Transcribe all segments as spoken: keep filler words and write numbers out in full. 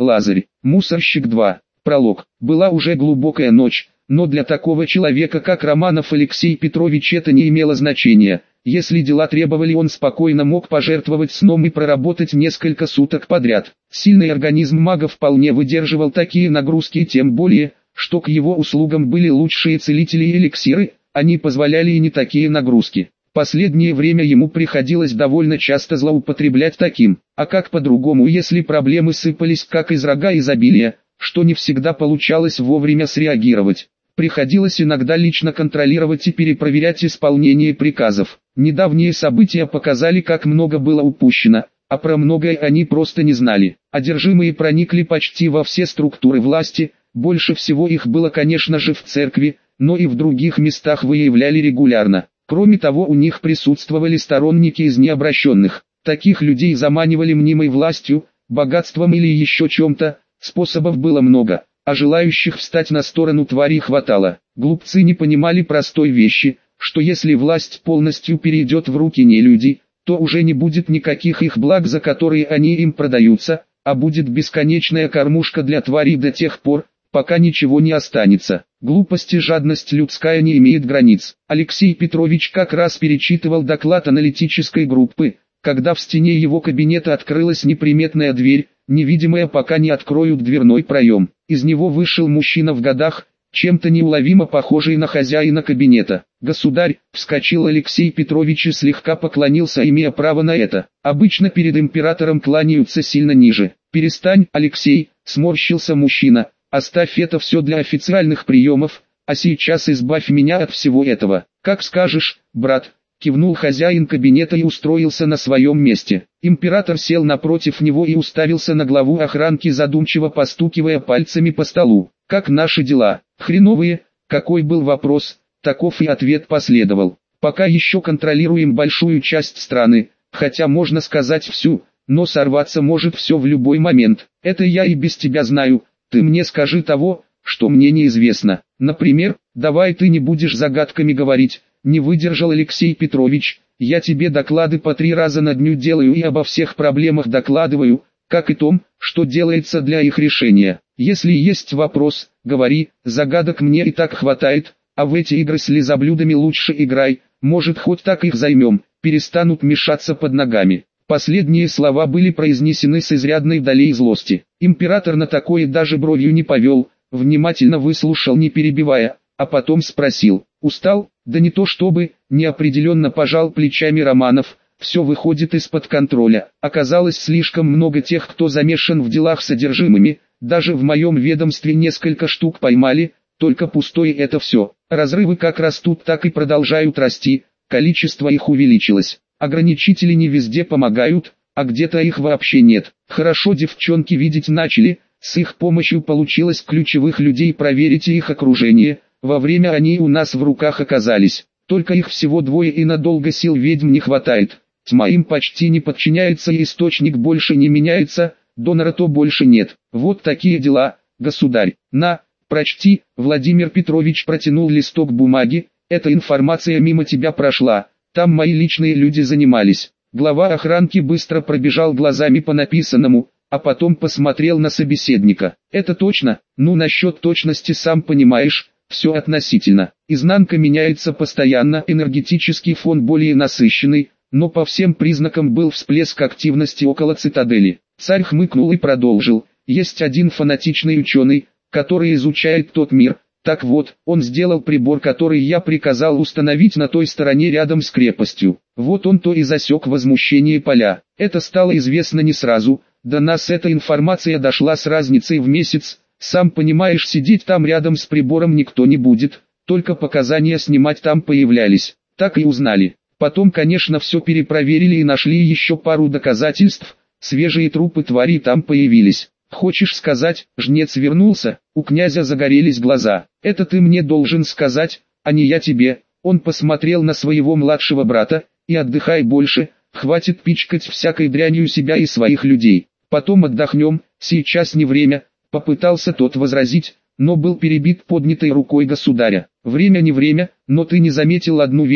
Лазарь. Мусорщик два. Пролог. Была уже глубокая ночь, но для такого человека, как Романов Алексей Петрович, это не имело значения. Если дела требовали, он спокойно мог пожертвовать сном и проработать несколько суток подряд. Сильный организм мага вполне выдерживал такие нагрузки, тем более, что к его услугам были лучшие целители и эликсиры, они позволяли и не такие нагрузки. Последнее время ему приходилось довольно часто злоупотреблять таким, а как по-другому, если проблемы сыпались как из рога изобилия, что не всегда получалось вовремя среагировать. Приходилось иногда лично контролировать и перепроверять исполнение приказов. Недавние события показали, как много было упущено, а про многое они просто не знали. Одержимые проникли почти во все структуры власти, больше всего их было, конечно же, в церкви, но и в других местах выявляли регулярно. Кроме того, у них присутствовали сторонники из необращенных. Таких людей заманивали мнимой властью, богатством или еще чем-то. Способов было много, а желающих встать на сторону тварей хватало. Глупцы не понимали простой вещи, что если власть полностью перейдет в руки нелюдей, то уже не будет никаких их благ, за которые они им продаются, а будет бесконечная кормушка для тварей до тех пор, пока ничего не останется. Глупость и жадность людская не имеет границ. Алексей Петрович как раз перечитывал доклад аналитической группы, когда в стене его кабинета открылась неприметная дверь, невидимая, пока не откроют дверной проем. Из него вышел мужчина в годах, чем-то неуловимо похожий на хозяина кабинета. «Государь», — вскочил Алексей Петрович и слегка поклонился, имея право на это. Обычно перед императором кланяются сильно ниже. «Перестань, Алексей», — сморщился мужчина, — «оставь это все для официальных приемов, а сейчас избавь меня от всего этого». «Как скажешь, брат», — кивнул хозяин кабинета и устроился на своем месте. Император сел напротив него и уставился на главу охранки, задумчиво постукивая пальцами по столу. «Как наши дела?» «Хреновые», какой был вопрос, таков и ответ последовал. «Пока еще контролируем большую часть страны, хотя можно сказать всю, но сорваться может все в любой момент. Это я и без тебя знаю, ты мне скажи того, что мне неизвестно. Например, давай ты не будешь загадками говорить», не выдержал Алексей Петрович. «Я тебе доклады по три раза на дню делаю и обо всех проблемах докладываю, как и том, что делается для их решения. Если есть вопрос, говори, загадок мне и так хватает, а в эти игры с лизоблюдами лучше играй, может хоть так их займем, перестанут мешаться под ногами». Последние слова были произнесены с изрядной долей злости. Император на такое даже бровью не повел, внимательно выслушал, не перебивая, а потом спросил: «Устал?» «Да не то чтобы», неопределенно пожал плечами Романов. «Все выходит из-под контроля. Оказалось слишком много тех, кто замешан в делах с содержимыми, даже в моем ведомстве несколько штук поймали, только пустое это все. Разрывы как растут, так и продолжают расти, количество их увеличилось. Ограничители не везде помогают, а где-то их вообще нет. Хорошо девчонки видеть начали, с их помощью получилось ключевых людей проверить и их окружение, во время они у нас в руках оказались. Только их всего двое и надолго сил ведьм не хватает. Тьма им почти не подчиняется и источник больше не меняется, донора то больше нет. Вот такие дела, государь. На, прочти». Владимир Петрович протянул листок бумаги. «Эта информация мимо тебя прошла, там мои личные люди занимались». Глава охранки быстро пробежал глазами по написанному, а потом посмотрел на собеседника. «Это точно?» «Ну, насчет точности сам понимаешь, все относительно. Изнанка меняется постоянно, энергетический фон более насыщенный, но по всем признакам был всплеск активности около цитадели». Царь хмыкнул и продолжил: «Есть один фанатичный ученый, который изучает тот мир. Так вот, он сделал прибор, который я приказал установить на той стороне рядом с крепостью. Вот он то и засек возмущение поля. Это стало известно не сразу, до нас эта информация дошла с разницей в месяц. Сам понимаешь, сидеть там рядом с прибором никто не будет, только показания снимать там появлялись. Так и узнали. Потом, конечно, все перепроверили и нашли еще пару доказательств, свежие трупы тварей там появились. Хочешь сказать, жнец вернулся?» У князя загорелись глаза. «Это ты мне должен сказать, а не я тебе». Он посмотрел на своего младшего брата: «И отдыхай больше, хватит пичкать всякой дрянью себя и своих людей. Потом отдохнем, сейчас не время», попытался тот возразить, но был перебит поднятой рукой государя. «Время не время, но ты не заметил одну вещь,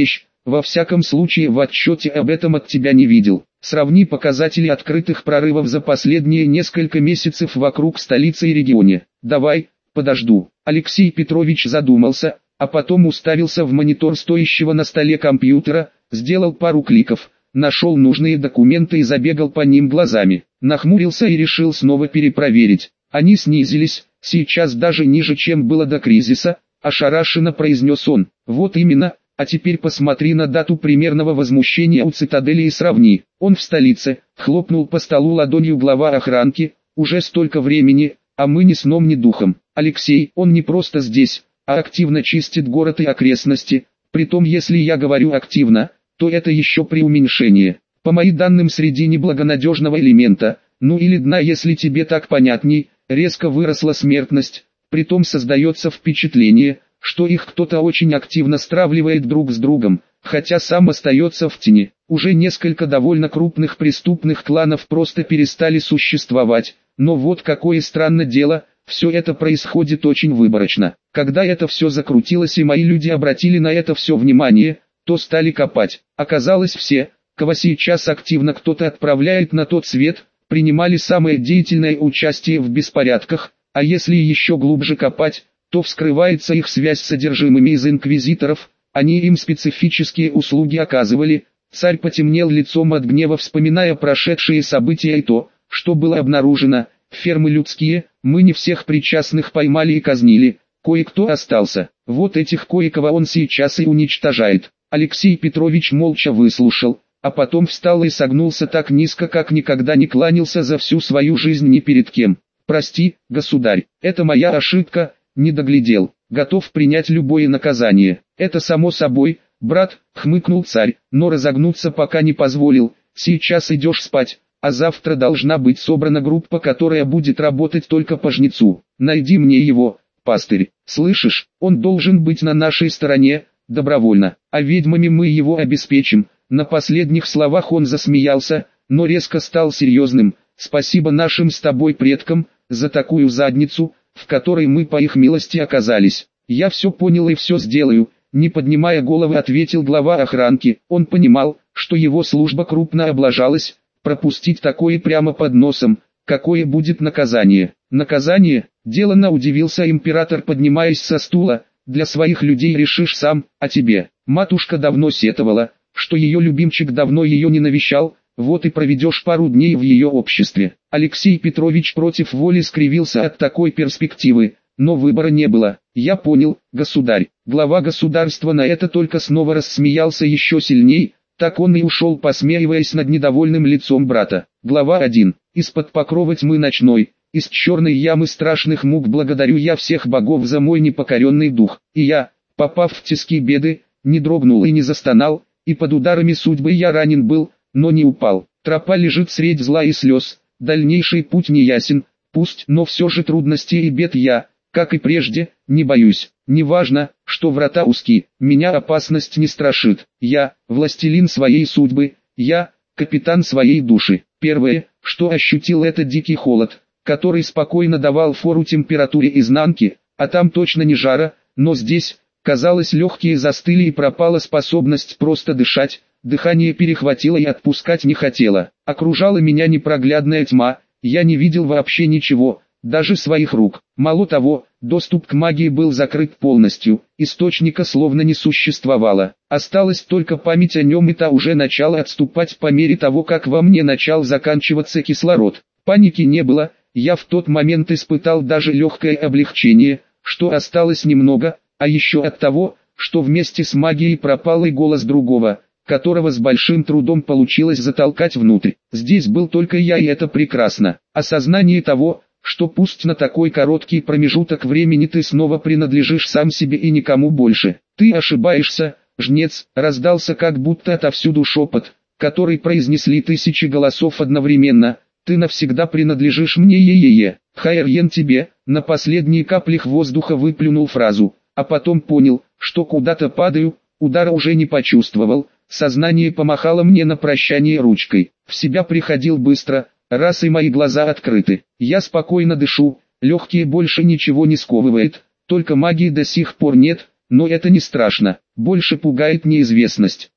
Во всяком случае в отчете об этом от тебя не видел. Сравни показатели открытых прорывов за последние несколько месяцев вокруг столицы и регионе. Давай, подожду. Алексей Петрович задумался, а потом уставился в монитор стоящего на столе компьютера, сделал пару кликов, нашел нужные документы и забегал по ним глазами. Нахмурился и решил снова перепроверить. Они снизились, сейчас даже ниже, чем было до кризиса, ошарашенно произнес он. Вот именно. А теперь посмотри на дату примерного возмущения у цитадели и сравни. Он в столице, хлопнул по столу ладонью глава охранки, уже столько времени, а мы ни сном ни духом. Алексей, он не просто здесь, а активно чистит город и окрестности. Притом, если я говорю активно, то это еще преуменьшение. По моим данным, среди неблагонадежного элемента, ну или дна, если тебе так понятней, резко выросла смертность. Притом создается впечатление, что их кто-то очень активно стравливает друг с другом, хотя сам остается в тени. Уже несколько довольно крупных преступных кланов просто перестали существовать, но вот какое странное дело, все это происходит очень выборочно. Когда это все закрутилось и мои люди обратили на это все внимание, то стали копать. Оказалось, все, кого сейчас активно кто-то отправляет на тот свет, принимали самое деятельное участие в беспорядках, а если еще глубже копать, то вскрывается их связь с содержимыми из инквизиторов, они им специфические услуги оказывали. Царь потемнел лицом от гнева, вспоминая прошедшие события и то, что было обнаружено. Фермы людские, мы не всех причастных поймали и казнили, кое-кто остался. Вот этих кое-кого он сейчас и уничтожает. Алексей Петрович молча выслушал, а потом встал и согнулся так низко, как никогда не кланялся за всю свою жизнь ни перед кем. Прости, государь, это моя ошибка. Не доглядел, готов принять любое наказание. Это само собой, брат, хмыкнул царь, но разогнуться пока не позволил. Сейчас идешь спать, а завтра должна быть собрана группа, которая будет работать только по жнецу. Найди мне его, пастырь, слышишь, он должен быть на нашей стороне, добровольно, а ведьмами мы его обеспечим. На последних словах он засмеялся, но резко стал серьезным. Спасибо нашим с тобой предкам за такую задницу, в которой мы по их милости оказались. Я все понял и все сделаю, не поднимая головы, ответил глава охранки. Он понимал, что его служба крупно облажалась, пропустить такое прямо под носом, какое будет наказание. Наказание? Делано удивился император, поднимаясь со стула. Для своих людей решишь сам, а тебе? Матушка давно сетовала, что ее любимчик давно ее не навещал, вот и проведешь пару дней в ее обществе. Алексей Петрович против воли скривился от такой перспективы, но выбора не было. Я понял, государь. Глава государства на это только снова рассмеялся еще сильней, так он и ушел, посмеиваясь над недовольным лицом брата. Глава один. Из-под покрова тьмы ночной, из черной ямы страшных мук благодарю я всех богов за мой непокоренный дух. И я, попав в тиски беды, не дрогнул и не застонал, и под ударами судьбы я ранен был, но не упал. Тропа лежит средь зла и слез, дальнейший путь не ясен, пусть, но все же трудностей и бед я, как и прежде, не боюсь. Неважно, что врата узки, меня опасность не страшит. Я, властелин своей судьбы, я, капитан своей души. Первое, что ощутил, это дикий холод, который спокойно давал фору температуре изнанки, а там точно не жара, но здесь, казалось, легкие застыли и пропала способность просто дышать. Дыхание перехватило и отпускать не хотело. Окружала меня непроглядная тьма, я не видел вообще ничего, даже своих рук. Мало того, доступ к магии был закрыт полностью, источника словно не существовало. Осталась только память о нем, и та уже начала отступать по мере того, как во мне начал заканчиваться кислород. Паники не было, я в тот момент испытал даже легкое облегчение, что осталось немного, а еще от того, что вместе с магией пропал и голос другого, которого с большим трудом получилось затолкать внутрь. Здесь был только я, и это прекрасно. Осознание того, что пусть на такой короткий промежуток времени ты снова принадлежишь сам себе и никому больше. Ты ошибаешься, жнец, раздался как будто отовсюду шепот, который произнесли тысячи голосов одновременно. Ты навсегда принадлежишь мне, е-е-е. Хайрьен тебе, на последней каплях воздуха выплюнул фразу, а потом понял, что куда-то падаю, удара уже не почувствовал. Сознание помахало мне на прощание ручкой. В себя приходил быстро, раз и мои глаза открыты. Я спокойно дышу, легкие больше ничего не сковывает, только магии до сих пор нет, но это не страшно. Больше пугает неизвестность.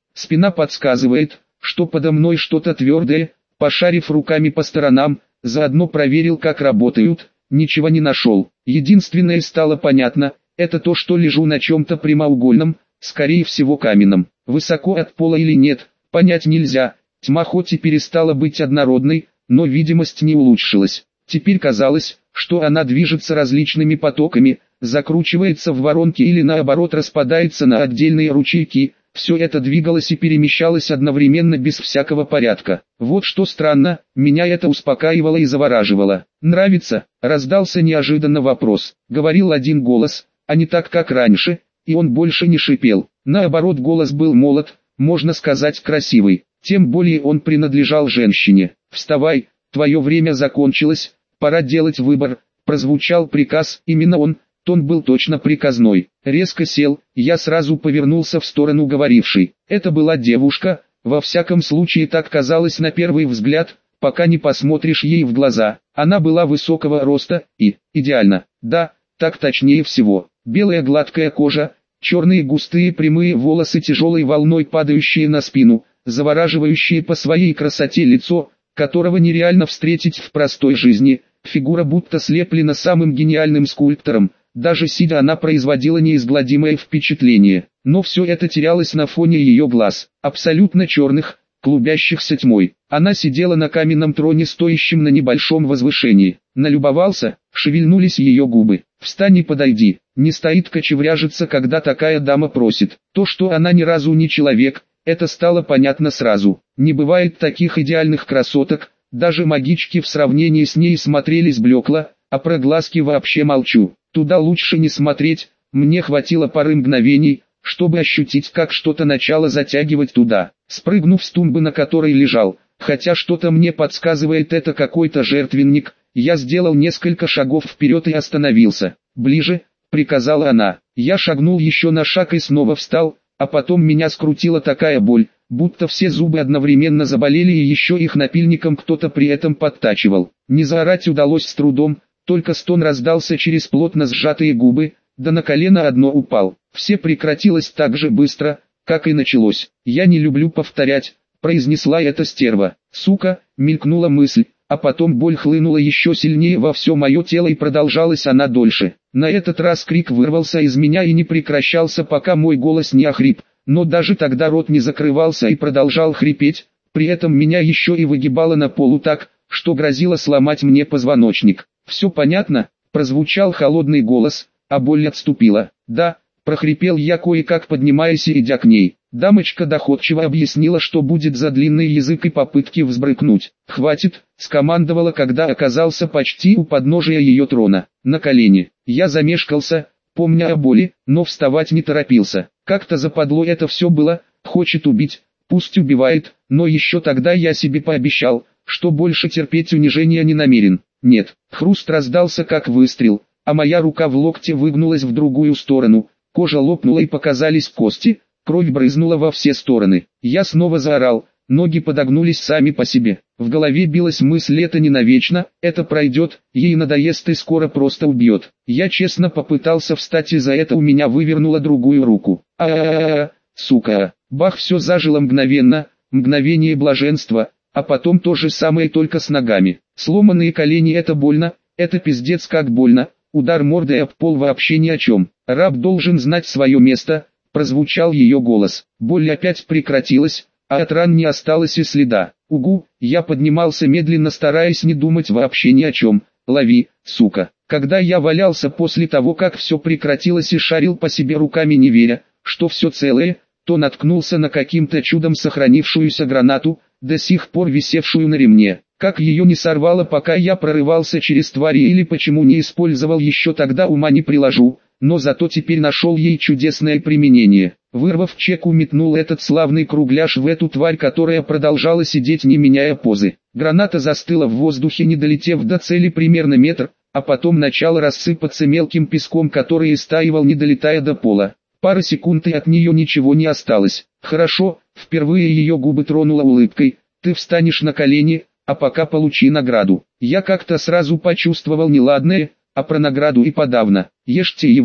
Спина подсказывает, что подо мной что-то твердое. Пошарив руками по сторонам, заодно проверил, как работают, ничего не нашел. Единственное стало понятно, это то, что лежу на чем-то прямоугольном, скорее всего каменном. Высоко от пола или нет, понять нельзя. Тьма хоть и перестала быть однородной, но видимость не улучшилась. Теперь казалось, что она движется различными потоками, закручивается в воронки или наоборот распадается на отдельные ручейки. Все это двигалось и перемещалось одновременно без всякого порядка. Вот что странно, меня это успокаивало и завораживало. «Нравится?» — раздался неожиданно вопрос. Говорил один голос, а не так, как раньше, и он больше не шипел. Наоборот, голос был молод, можно сказать красивый. Тем более он принадлежал женщине. «Вставай, твое время закончилось, пора делать выбор», — прозвучал приказ. Именно он. Тон был точно приказной. Резко сел, я сразу повернулся в сторону говорившей. Это была девушка, во всяком случае так казалось на первый взгляд, пока не посмотришь ей в глаза. Она была высокого роста и, идеально, да, так точнее всего. Белая гладкая кожа, черные густые прямые волосы тяжелой волной падающие на спину, завораживающие по своей красоте лицо, которого нереально встретить в простой жизни, фигура будто слеплена самым гениальным скульптором. Даже сидя она производила неизгладимое впечатление, но все это терялось на фоне ее глаз, абсолютно черных, клубящихся тьмой. Она сидела на каменном троне, стоящем на небольшом возвышении. Налюбовался, шевельнулись ее губы. «Встань и подойди». Не стоит кочевряжиться, когда такая дама просит. То, что она ни разу не человек, это стало понятно сразу. Не бывает таких идеальных красоток, даже магички в сравнении с ней смотрелись блекло, а про глазки вообще молчу. Туда лучше не смотреть, мне хватило пары мгновений, чтобы ощутить, как что-то начало затягивать туда. Спрыгнув с тумбы, на которой лежал, хотя что-то мне подсказывает, это какой-то жертвенник, я сделал несколько шагов вперед и остановился. «Ближе», — приказала она. Я шагнул еще на шаг и снова встал, а потом меня скрутила такая боль, будто все зубы одновременно заболели и еще их напильником кто-то при этом подтачивал. Не заорать удалось с трудом, только стон раздался через плотно сжатые губы, да на колено одно упал. Все прекратилось так же быстро, как и началось. «Я не люблю повторять», — произнесла эта стерва. «Сука», — мелькнула мысль, а потом боль хлынула еще сильнее во все мое тело и продолжалась она дольше. На этот раз крик вырвался из меня и не прекращался, пока мой голос не охрип, но даже тогда рот не закрывался и продолжал хрипеть, при этом меня еще и выгибало на полу так, что грозило сломать мне позвоночник. «Все понятно?» — прозвучал холодный голос, а боль отступила. «Да», — прохрипел я, кое-как поднимаясь и идя к ней. Дамочка доходчиво объяснила, что будет за длинный язык и попытки взбрыкнуть. «Хватит», — скомандовала, когда оказался почти у подножия ее трона. «На колени». Я замешкался, помня о боли, но вставать не торопился. Как-то западло это все было, хочет убить, пусть убивает, но еще тогда я себе пообещал, что больше терпеть унижения не намерен. Нет, хруст раздался как выстрел, а моя рука в локте выгнулась в другую сторону, кожа лопнула и показались кости, кровь брызнула во все стороны. Я снова заорал, ноги подогнулись сами по себе. В голове билась мысль: это не навечно, это пройдет, ей надоест и скоро просто убьет. Я честно попытался встать, и за это у меня вывернула другую руку. А-а-а, сука, бах, все зажило мгновенно, мгновение блаженства. А потом то же самое, только с ногами. Сломанные колени — это больно, это пиздец как больно. Удар мордой об пол вообще ни о чем. Раб должен знать свое место, прозвучал ее голос. Боль опять прекратилась, а от ран не осталось и следа. Угу, я поднимался медленно, стараясь не думать вообще ни о чем. Лови, сука. Когда я валялся после того, как все прекратилось, и шарил по себе руками, не веря, что все целое, то наткнулся на каким-то чудом сохранившуюся гранату, до сих пор висевшую на ремне. Как ее не сорвало, пока я прорывался через твари, или почему не использовал еще тогда, ума не приложу, но зато теперь нашел ей чудесное применение. Вырвав чеку, метнул этот славный кругляш в эту тварь, которая продолжала сидеть, не меняя позы. Граната застыла в воздухе, не долетев до цели примерно метр, а потом начала рассыпаться мелким песком, который истаивал, не долетая до пола. Пара секунд, и от нее ничего не осталось. Хорошо, впервые ее губы тронула улыбкой. Ты встанешь на колени, а пока получи награду. Я как-то сразу почувствовал неладное, а про награду и подавно. Ешьте его,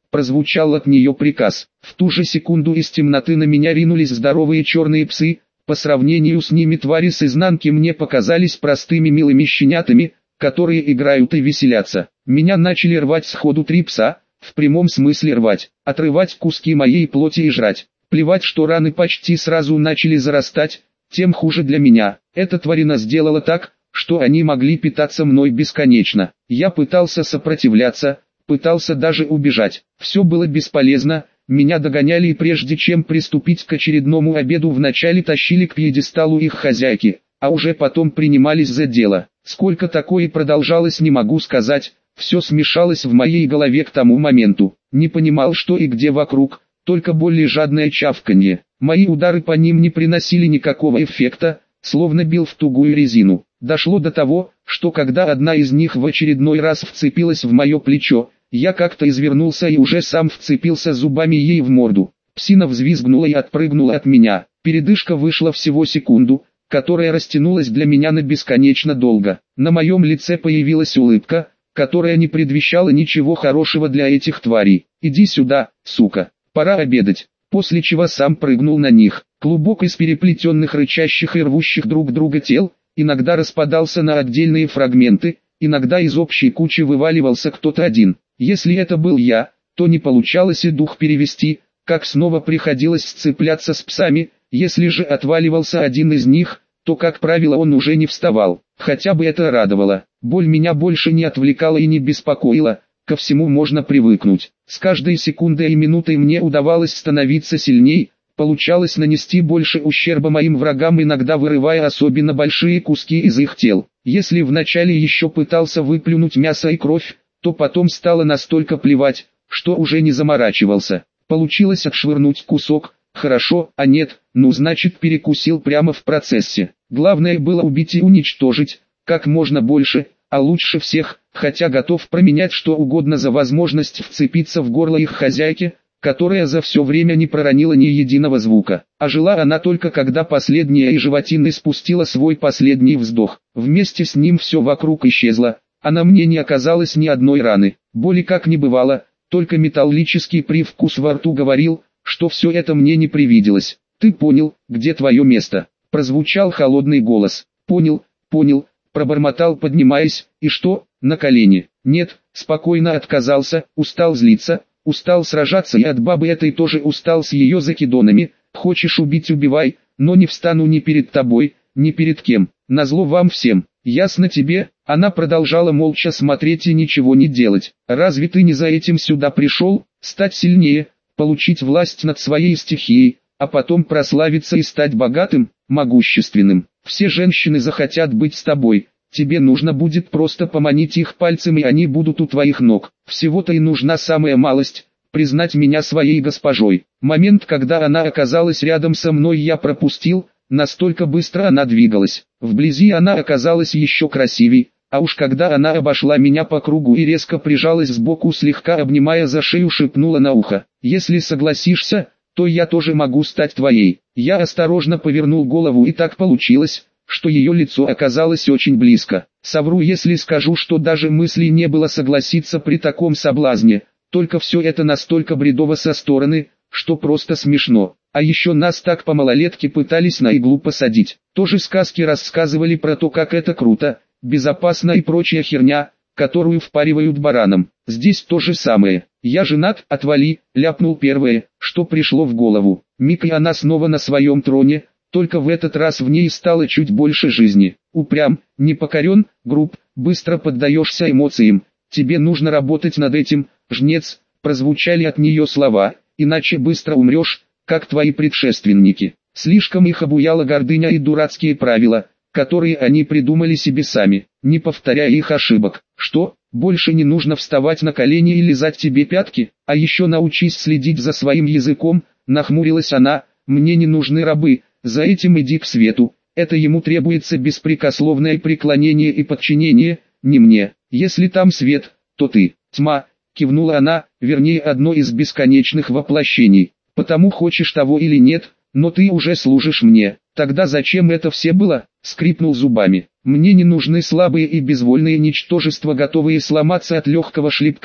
прозвучал от нее приказ. В ту же секунду из темноты на меня ринулись здоровые черные псы. По сравнению с ними твари с изнанки мне показались простыми милыми щенятами, которые играют и веселятся. Меня начали рвать сходу три пса, в прямом смысле рвать, отрывать куски моей плоти и жрать. Плевать, что раны почти сразу начали зарастать, тем хуже для меня. Эта тварина сделала так, что они могли питаться мной бесконечно. Я пытался сопротивляться, пытался даже убежать. Все было бесполезно, меня догоняли и прежде чем приступить к очередному обеду вначале тащили к пьедесталу их хозяйки, а уже потом принимались за дело. Сколько такое продолжалось, не могу сказать, все смешалось в моей голове к тому моменту. Не понимал, что и где вокруг, только более жадное чавканье. Мои удары по ним не приносили никакого эффекта, словно бил в тугую резину. Дошло до того, что когда одна из них в очередной раз вцепилась в мое плечо, я как-то извернулся и уже сам вцепился зубами ей в морду. Псина взвизгнула и отпрыгнула от меня. Передышка вышла всего секунду, которая растянулась для меня на бесконечно долго. На моем лице появилась улыбка, которая не предвещала ничего хорошего для этих тварей. «Иди сюда, сука, пора обедать», после чего сам прыгнул на них. Клубок из переплетенных рычащих и рвущих друг друга тел, иногда распадался на отдельные фрагменты, иногда из общей кучи вываливался кто-то один. Если это был я, то не получалось и дух перевести, как снова приходилось сцепляться с псами. Если же отваливался один из них, то как правило он уже не вставал. Хотя бы это радовало. Боль меня больше не отвлекала и не беспокоила, ко всему можно привыкнуть. С каждой секундой и минутой мне удавалось становиться сильней, получалось нанести больше ущерба моим врагам, иногда вырывая особенно большие куски из их тел. Если вначале еще пытался выплюнуть мясо и кровь, то потом стало настолько плевать, что уже не заморачивался. Получилось отшвырнуть кусок, хорошо, а нет, ну значит перекусил прямо в процессе. Главное было убить и уничтожить, как можно больше, а лучше всех, хотя готов променять что угодно за возможность вцепиться в горло их хозяйки, которая за все время не проронила ни единого звука. А жила она только когда последняя из животины спустила свой последний вздох. Вместе с ним все вокруг исчезло, а на мне не оказалось ни одной раны. Боли как не бывало, только металлический привкус во рту говорил, что все это мне не привиделось. «Ты понял, где твое место?» — прозвучал холодный голос. «Понял, понял», — пробормотал, поднимаясь. «И что, на колени?» «Нет», — спокойно отказался, устал злиться, устал сражаться и от бабы этой тоже устал с ее закидонами. «Хочешь убить — убивай, но не встану ни перед тобой, ни перед кем. Назло вам всем. Ясно тебе?» Она продолжала молча смотреть и ничего не делать. «Разве ты не за этим сюда пришел? Стать сильнее, получить власть над своей стихией, а потом прославиться и стать богатым, могущественным? Все женщины захотят быть с тобой. Тебе нужно будет просто поманить их пальцем, и они будут у твоих ног. Всего-то и нужна самая малость — признать меня своей госпожой». Момент, когда она оказалась рядом со мной, я пропустил, настолько быстро она двигалась. Вблизи она оказалась еще красивей, а уж когда она обошла меня по кругу и резко прижалась сбоку, слегка обнимая за шею, шепнула на ухо: «Если согласишься, то я тоже могу стать твоей». Я осторожно повернул голову, и так получилось, что ее лицо оказалось очень близко. Совру, если скажу, что даже мысли не было согласиться при таком соблазне, только все это настолько бредово со стороны, что просто смешно. А еще нас так по малолетке пытались на иглу посадить. Тоже сказки рассказывали про то, как это круто, безопасно и прочая херня, которую впаривают баранам. Здесь то же самое. «Я женат, отвали», — ляпнул первое, что пришло в голову. Миг, и она снова на своем троне, только в этот раз в ней стало чуть больше жизни. «Упрям, непокорен, груб, быстро поддаешься эмоциям. Тебе нужно работать над этим, жнец», — прозвучали от нее слова, «иначе быстро умрешь, как твои предшественники». Слишком их обуяла гордыня и дурацкие правила, которые они придумали себе сами, не повторяя их ошибок. «Что, больше не нужно вставать на колени и лизать тебе пятки? А еще научись следить за своим языком», — нахмурилась она. «Мне не нужны рабы, за этим иди к свету, это ему требуется беспрекословное преклонение и подчинение, не мне. Если там свет, то ты тьма», — кивнула она, вернее одно из бесконечных воплощений. «Потому хочешь того или нет, но ты уже служишь мне». «Тогда зачем это все было?» — скрипнул зубами. «Мне не нужны слабые и безвольные ничтожества, готовые сломаться от легкого шлепка.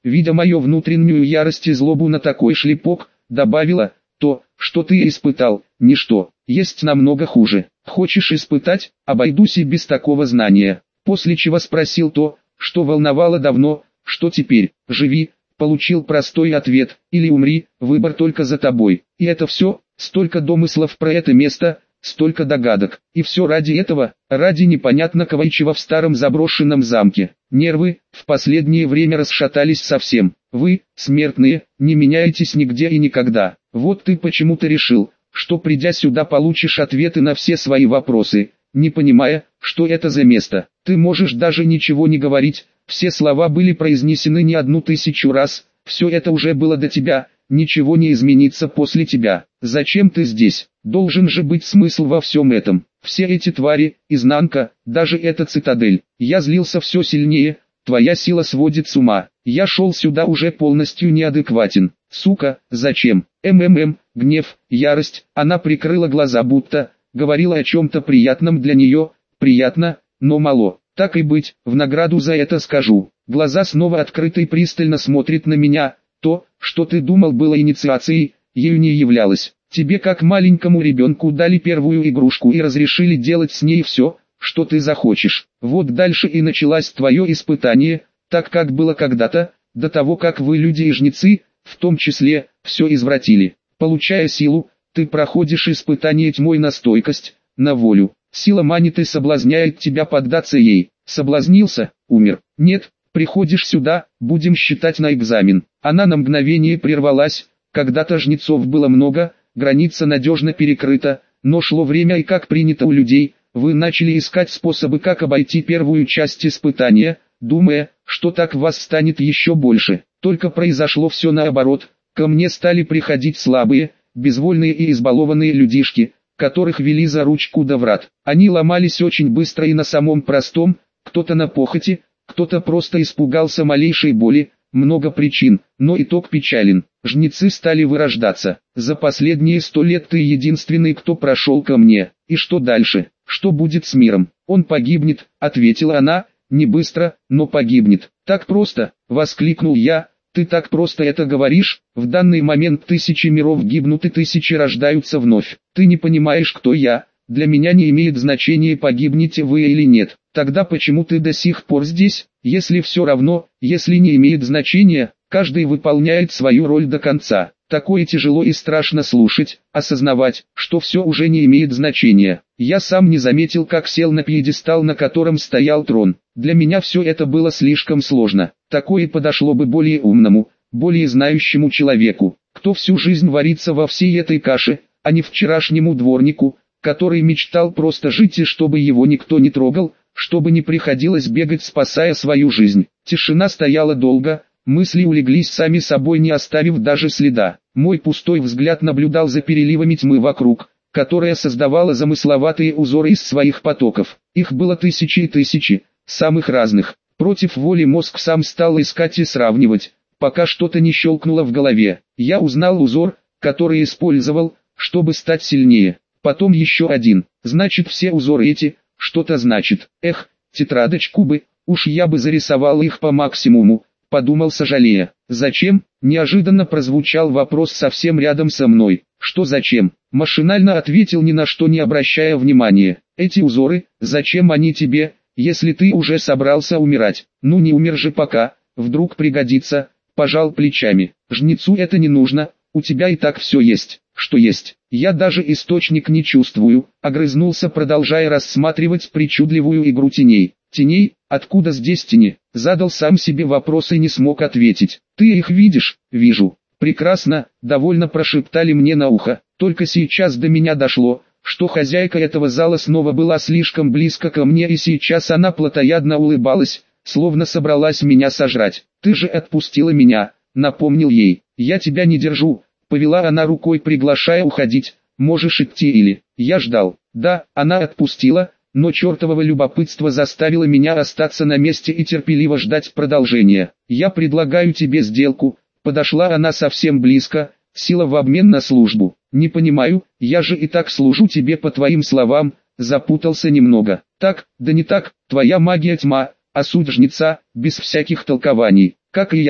видя мою внутреннюю ярость и злобу на такой шлепок, добавила: то, что ты испытал, ничто, есть намного хуже. Хочешь испытать? Обойдусь и без такого знания. После чего спросил то, что волновало давно: что теперь? Живи, получил простой ответ, или умри, выбор только за тобой. И это все, столько домыслов про это место, столько догадок. И все ради этого, ради непонятно кого и чего в старом заброшенном замке. Нервы в последнее время расшатались совсем. Вы, смертные, не меняетесь нигде и никогда. Вот ты почему-то решил, что придя сюда получишь ответы на все свои вопросы, не понимая, что это за место. Ты можешь даже ничего не говорить, все слова были произнесены не одну тысячу раз, все это уже было до тебя, ничего не изменится после тебя. Зачем ты здесь? Должен же быть смысл во всем этом. Все эти твари, изнанка, даже эта цитадель. Я злился все сильнее, твоя сила сводит с ума. Я шел сюда уже полностью неадекватен. Сука, зачем? МММ, гнев, ярость. Она прикрыла глаза, будто говорила о чем-то приятном для нее. Приятно, но мало. Так и быть, в награду за это скажу. Глаза снова открыты и пристально смотрят на меня. То, что ты думал было инициацией, ею не являлось. Тебе как маленькому ребенку дали первую игрушку и разрешили делать с ней все, что ты захочешь. Вот дальше и началось твое испытание, так как было когда-то, до того как вы, люди и жнецы, в том числе, все извратили. Получая силу, ты проходишь испытание тьмой на стойкость, на волю. Сила манит и соблазняет тебя поддаться ей. Соблазнился, умер. Нет, приходишь сюда, будем считать на экзамен. Она на мгновение прервалась, когда-то жнецов было много, граница надежно перекрыта, но шло время и как принято у людей, вы начали искать способы как обойти первую часть испытания, думая, что так вас станет еще больше. Только произошло все наоборот, ко мне стали приходить слабые, безвольные и избалованные людишки, которых вели за ручку до врат. Они ломались очень быстро и на самом простом, кто-то на похоти, кто-то просто испугался малейшей боли, много причин, но итог печален. Жнецы стали вырождаться. За последние сто лет ты единственный, кто прошел ко мне. И что дальше? Что будет с миром? Он погибнет, ответила она, не быстро, но погибнет. Так просто, воскликнул я. Ты так просто это говоришь? В данный момент тысячи миров гибнут и тысячи рождаются вновь. Ты не понимаешь, кто я. Для меня не имеет значения, погибнете вы или нет. Тогда почему ты до сих пор здесь? Если все равно, если не имеет значения, каждый выполняет свою роль до конца. Такое тяжело и страшно слушать, осознавать, что все уже не имеет значения. Я сам не заметил, как сел на пьедестал, на котором стоял трон. Для меня все это было слишком сложно. Такое подошло бы более умному, более знающему человеку, кто всю жизнь варится во всей этой каше, а не вчерашнему дворнику, который мечтал просто жить и чтобы его никто не трогал, чтобы не приходилось бегать, спасая свою жизнь. Тишина стояла долго, мысли улеглись сами собой, не оставив даже следа. Мой пустой взгляд наблюдал за переливами тьмы вокруг, которая создавала замысловатые узоры из своих потоков. Их было тысячи и тысячи, самых разных. Против воли мозг сам стал искать и сравнивать, пока что-то не щелкнуло в голове. Я узнал узор, который использовал, чтобы стать сильнее. Потом еще один. Значит, все узоры эти что-то значит. Эх, тетрадочку бы, уж я бы зарисовал их по максимуму, подумал, сожалея. Зачем? Неожиданно прозвучал вопрос совсем рядом со мной. Что зачем? Машинально ответил, ни на что не обращая внимания. Эти узоры, зачем они тебе, если ты уже собрался умирать? Ну не умер же пока, вдруг пригодится, пожал плечами. Жнецу это не нужно, у тебя и так все есть. Что есть? Я даже источник не чувствую, огрызнулся, продолжая рассматривать причудливую игру теней. Теней? Откуда здесь тени? Задал сам себе вопрос и не смог ответить. Ты их видишь? Вижу. Прекрасно, довольно прошептали мне на ухо. Только сейчас до меня дошло, что хозяйка этого зала снова была слишком близко ко мне, и сейчас она плотоядно улыбалась, словно собралась меня сожрать. Ты же отпустила меня, напомнил ей. Я тебя не держу. Повела она рукой, приглашая уходить. Можешь идти или... Я ждал. Да, она отпустила, но чертового любопытства заставило меня остаться на месте и терпеливо ждать продолжения. Я предлагаю тебе сделку. Подошла она совсем близко. Сила в обмен на службу. Не понимаю, я же и так служу тебе по твоим словам. Запутался немного. Так, да не так, твоя магия тьма, а суть жнеца, без всяких толкований. Как и я.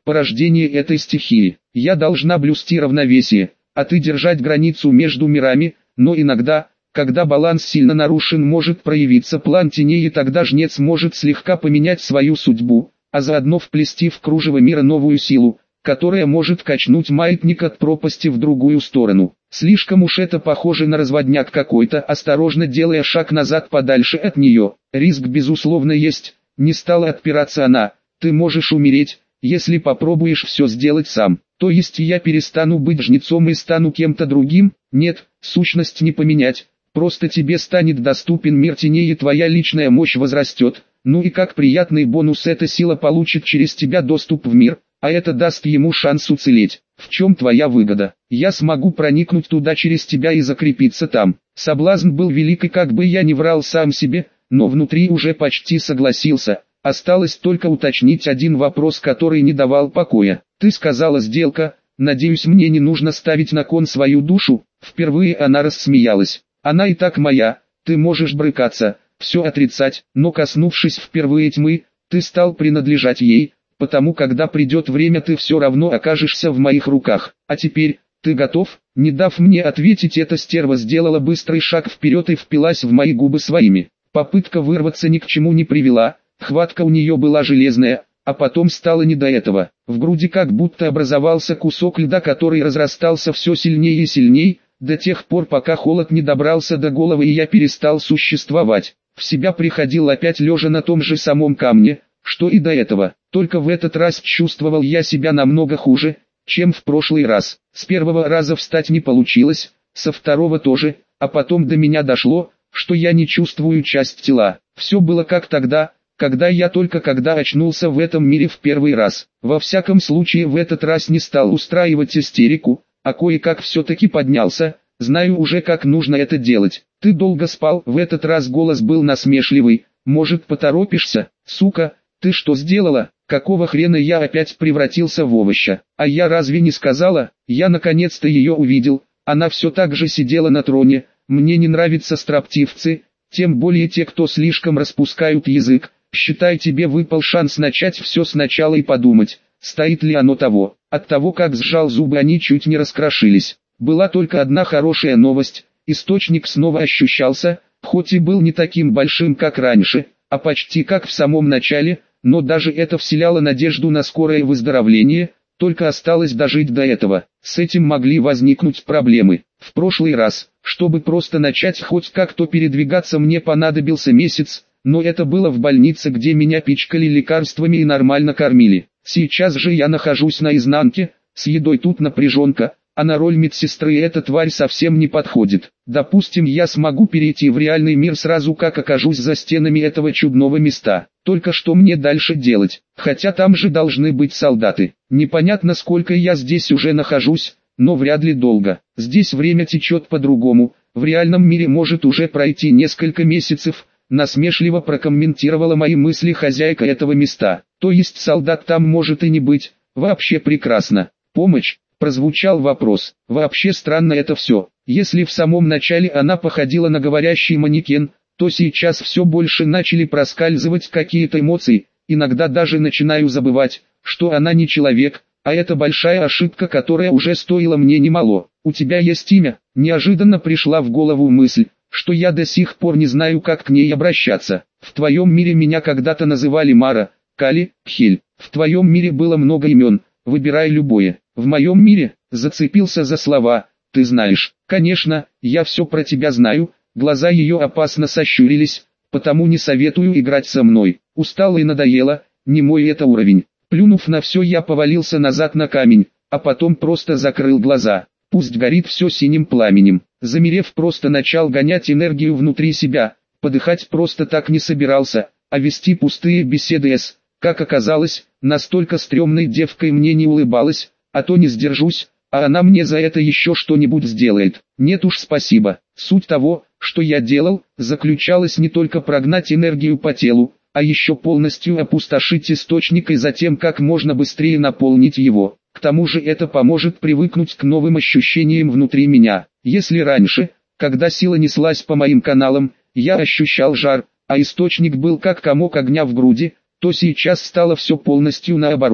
порождение этой стихии. Я должна блюсти равновесие, а ты держать границу между мирами, но иногда, когда баланс сильно нарушен, может проявиться план теней, и тогда жнец может слегка поменять свою судьбу, а заодно вплести в кружево мира новую силу, которая может качнуть маятник от пропасти в другую сторону. Слишком уж это похоже на разводняк какой-то, осторожно делая шаг назад подальше от нее. Риск безусловно есть, не стала отпираться она. Ты можешь умереть, если попробуешь все сделать сам. То есть я перестану быть жнецом и стану кем-то другим? Нет, сущность не поменять. Просто тебе станет доступен мир теней, и твоя личная мощь возрастет. Ну и как приятный бонус, эта сила получит через тебя доступ в мир, а это даст ему шанс уцелеть. В чем твоя выгода? Я смогу проникнуть туда через тебя и закрепиться там. Соблазн был велик, и как бы я ни врал сам себе, но внутри уже почти согласился. Осталось только уточнить один вопрос, который не давал покоя. Ты сказала сделка, надеюсь, мне не нужно ставить на кон свою душу? Впервые она рассмеялась. Она и так моя, ты можешь брыкаться, все отрицать, но коснувшись впервые тьмы, ты стал принадлежать ей, потому когда придет время, ты все равно окажешься в моих руках. А теперь, ты готов? Не дав мне ответить, эта стерва сделала быстрый шаг вперед и впилась в мои губы своими. Попытка вырваться ни к чему не привела, хватка у нее была железная, а потом стало не до этого. В груди как будто образовался кусок льда, который разрастался все сильнее и сильнее, до тех пор, пока холод не добрался до головы и я перестал существовать. В себя приходил опять лежа на том же самом камне, что и до этого. Только в этот раз чувствовал я себя намного хуже, чем в прошлый раз. С первого раза встать не получилось, со второго тоже, а потом до меня дошло, что я не чувствую часть тела. Все было как тогда, когда я только когда очнулся в этом мире в первый раз. Во всяком случае, в этот раз не стал устраивать истерику, а кое-как все-таки поднялся, знаю уже, как нужно это делать. Ты долго спал? В этот раз голос был насмешливый. Может, поторопишься, сука? Ты что сделала? Какого хрена я опять превратился в овоща? А я разве не сказала? Я наконец-то ее увидел. Она все так же сидела на троне. Мне не нравятся строптивцы, тем более те, кто слишком распускают язык. Считай, тебе выпал шанс начать все сначала и подумать, стоит ли оно того. От того, как сжал зубы, они чуть не раскрошились. Была только одна хорошая новость. Источник снова ощущался, хоть и был не таким большим, как раньше, а почти как в самом начале, но даже это вселяло надежду на скорое выздоровление, только осталось дожить до этого. С этим могли возникнуть проблемы. В прошлый раз, чтобы просто начать хоть как-то передвигаться, мне понадобился месяц, но это было в больнице, где меня пичкали лекарствами и нормально кормили. Сейчас же я нахожусь на изнанке, с едой тут напряженка, а на роль медсестры эта тварь совсем не подходит. Допустим, я смогу перейти в реальный мир сразу, как окажусь за стенами этого чудного места. Только что мне дальше делать? Хотя там же должны быть солдаты. Непонятно, сколько я здесь уже нахожусь, но вряд ли долго. Здесь время течет по-другому. В реальном мире может уже пройти несколько месяцев. Насмешливо прокомментировала мои мысли хозяйка этого места. То есть солдат там может и не быть. Вообще прекрасно. Помощь? Прозвучал вопрос. Вообще странно это все. Если в самом начале она походила на говорящий манекен, то сейчас все больше начали проскальзывать какие-то эмоции. Иногда даже начинаю забывать, что она не человек, а это большая ошибка, которая уже стоила мне немало. У тебя есть имя? Неожиданно пришла в голову мысль, что я до сих пор не знаю, как к ней обращаться. В твоем мире меня когда-то называли Мара, Кали, Хель. В твоем мире было много имен, выбирай любое. В моем мире, зацепился за слова, ты знаешь. Конечно, я все про тебя знаю. Глаза ее опасно сощурились, потому не советую играть со мной. Устала и надоело, не мой это уровень. Плюнув на все, я повалился назад на камень, а потом просто закрыл глаза. Пусть горит все синим пламенем. Замерев, просто начал гонять энергию внутри себя. Подыхать просто так не собирался, а вести пустые беседы с, как оказалось, настолько стрёмной девкой мне не улыбалась, а то не сдержусь, а она мне за это еще что-нибудь сделает. Нет уж, спасибо. Суть того, что я делал, заключалась не только прогнать энергию по телу, а еще полностью опустошить источник и затем как можно быстрее наполнить его. К тому же это поможет привыкнуть к новым ощущениям внутри меня. Если раньше, когда сила неслась по моим каналам, я ощущал жар, а источник был как комок огня в груди, то сейчас стало все полностью наоборот.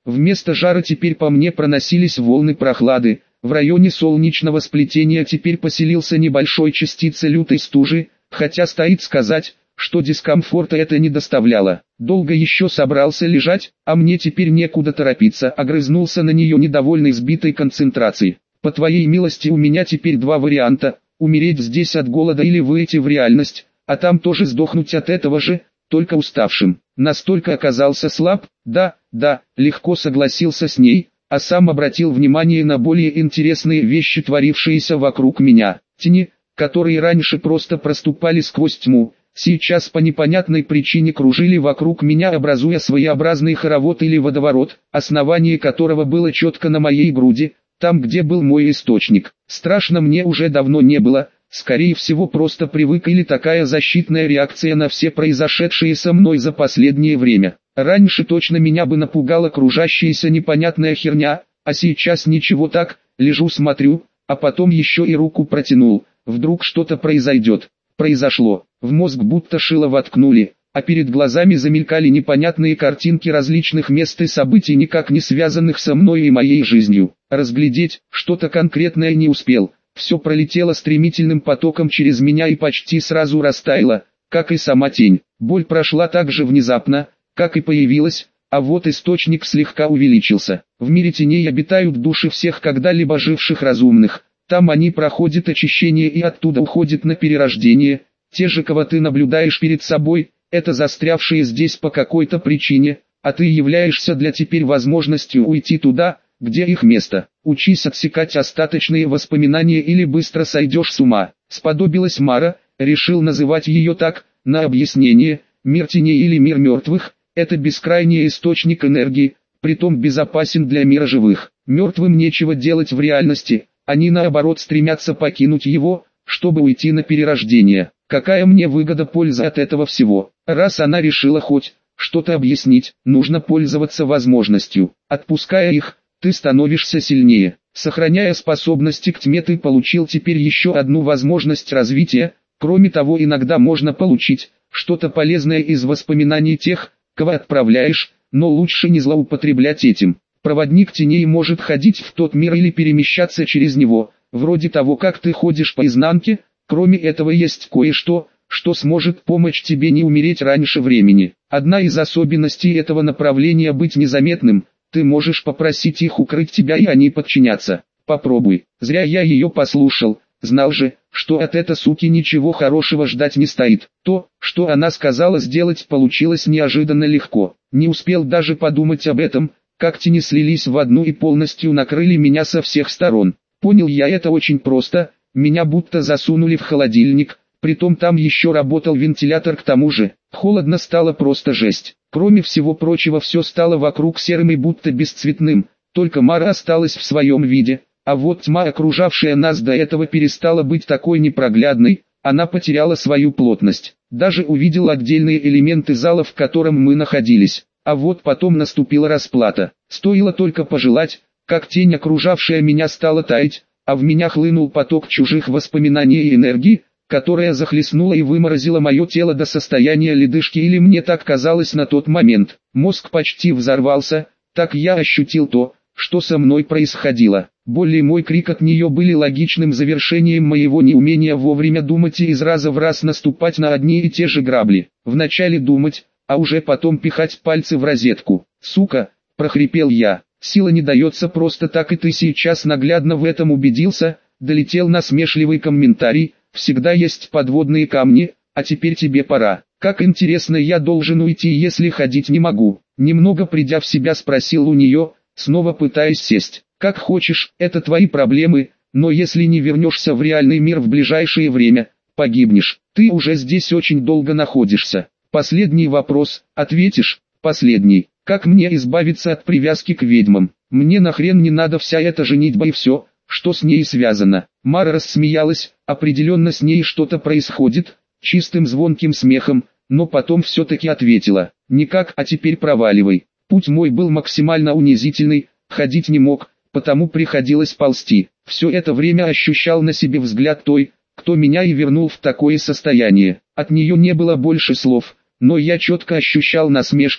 Вместо жара теперь по мне проносились волны прохлады. В районе солнечного сплетения теперь поселился небольшой частица лютой стужи, хотя стоит сказать, что дискомфорта это не доставляло. Долго еще собрался лежать, а мне теперь некуда торопиться, огрызнулся на нее недовольный сбитой концентрацией. По твоей милости у меня теперь два варианта: умереть здесь от голода или выйти в реальность, а там тоже сдохнуть от этого же, только уставшим. Настолько оказался слаб, да, да, легко согласился с ней, а сам обратил внимание на более интересные вещи, творившиеся вокруг меня. Тени, которые раньше просто проступали сквозь тьму, сейчас по непонятной причине кружили вокруг меня, образуя своеобразный хоровод или водоворот, основание которого было четко на моей груди, там где был мой источник. Страшно мне уже давно не было, скорее всего просто привык или такая защитная реакция на все произошедшие со мной за последнее время. Раньше точно меня бы напугала кружащаяся непонятная херня, а сейчас ничего, так, лежу смотрю, а потом еще и руку протянул, вдруг что-то произойдет. Произошло, в мозг будто шило воткнули, а перед глазами замелькали непонятные картинки различных мест и событий, никак не связанных со мной и моей жизнью. Разглядеть что-то конкретное не успел, все пролетело стремительным потоком через меня и почти сразу растаяло, как и сама тень. Боль прошла так же внезапно, как и появилась, а вот источник слегка увеличился. В мире теней обитают души всех когда-либо живших разумных. Там они проходят очищение и оттуда уходят на перерождение. Те же, кого ты наблюдаешь перед собой, это застрявшие здесь по какой-то причине, а ты являешься для теперь возможностью уйти туда, где их место. Учись отсекать остаточные воспоминания или быстро сойдешь с ума. Сподобилась Мара, решил называть ее так, на объяснение. Мир теней или мир мертвых – это бескрайний источник энергии, притом безопасен для мира живых. Мертвым нечего делать в реальности, они наоборот стремятся покинуть его, чтобы уйти на перерождение. Какая мне выгода, польза от этого всего? Раз она решила хоть что-то объяснить, нужно пользоваться возможностью. Отпуская их, ты становишься сильнее. Сохраняя способности к тьме, ты получил теперь еще одну возможность развития. Кроме того, иногда можно получить что-то полезное из воспоминаний тех, кого отправляешь, но лучше не злоупотреблять этим. Проводник теней может ходить в тот мир или перемещаться через него, вроде того, как ты ходишь по изнанке. Кроме этого есть кое-что, что сможет помочь тебе не умереть раньше времени. Одна из особенностей этого направления — быть незаметным. Ты можешь попросить их укрыть тебя, и они подчинятся. Попробуй. Зря я ее послушал. Знал же, что от этой суки ничего хорошего ждать не стоит. То, что она сказала сделать, получилось неожиданно легко. Не успел даже подумать об этом, как тени слились в одну и полностью накрыли меня со всех сторон. Понял я это очень просто. Меня будто засунули в холодильник, притом там еще работал вентилятор, к тому же. Холодно стало просто жесть. Кроме всего прочего, все стало вокруг серым и будто бесцветным, только Мара осталась в своем виде, а вот тьма, окружавшая нас до этого, перестала быть такой непроглядной, она потеряла свою плотность. Даже увидел отдельные элементы зала, в котором мы находились. А вот потом наступила расплата. Стоило только пожелать, как тень, окружавшая меня, стала таять, а в меня хлынул поток чужих воспоминаний и энергии, которая захлестнула и выморозила мое тело до состояния ледышки, или мне так казалось на тот момент. Мозг почти взорвался, так я ощутил то, что со мной происходило. Боль и мой крик от нее были логичным завершением моего неумения вовремя думать и из раза в раз наступать на одни и те же грабли. Вначале думать, а уже потом пихать пальцы в розетку. «Сука!» – прохрипел я. «Сила не дается просто так, и ты сейчас наглядно в этом убедился», – долетел насмешливый комментарий. «Всегда есть подводные камни, а теперь тебе пора». «Как интересно, я должен уйти, если ходить не могу?» Немного придя в себя, спросил у нее, снова пытаясь сесть. «Как хочешь, это твои проблемы, но если не вернешься в реальный мир в ближайшее время, погибнешь. Ты уже здесь очень долго находишься. Последний вопрос, ответишь?» «Последний. Как мне избавиться от привязки к ведьмам? Мне нахрен не надо вся эта женитьба и все, что с ней связано». Мара рассмеялась, определенно с ней что-то происходит, чистым звонким смехом, но потом все-таки ответила: «Никак, а теперь проваливай». Путь мой был максимально унизительный, ходить не мог, потому приходилось ползти. Все это время ощущал на себе взгляд той, кто меня и вернул в такое состояние. От нее не было больше слов, но я четко ощущал насмешку,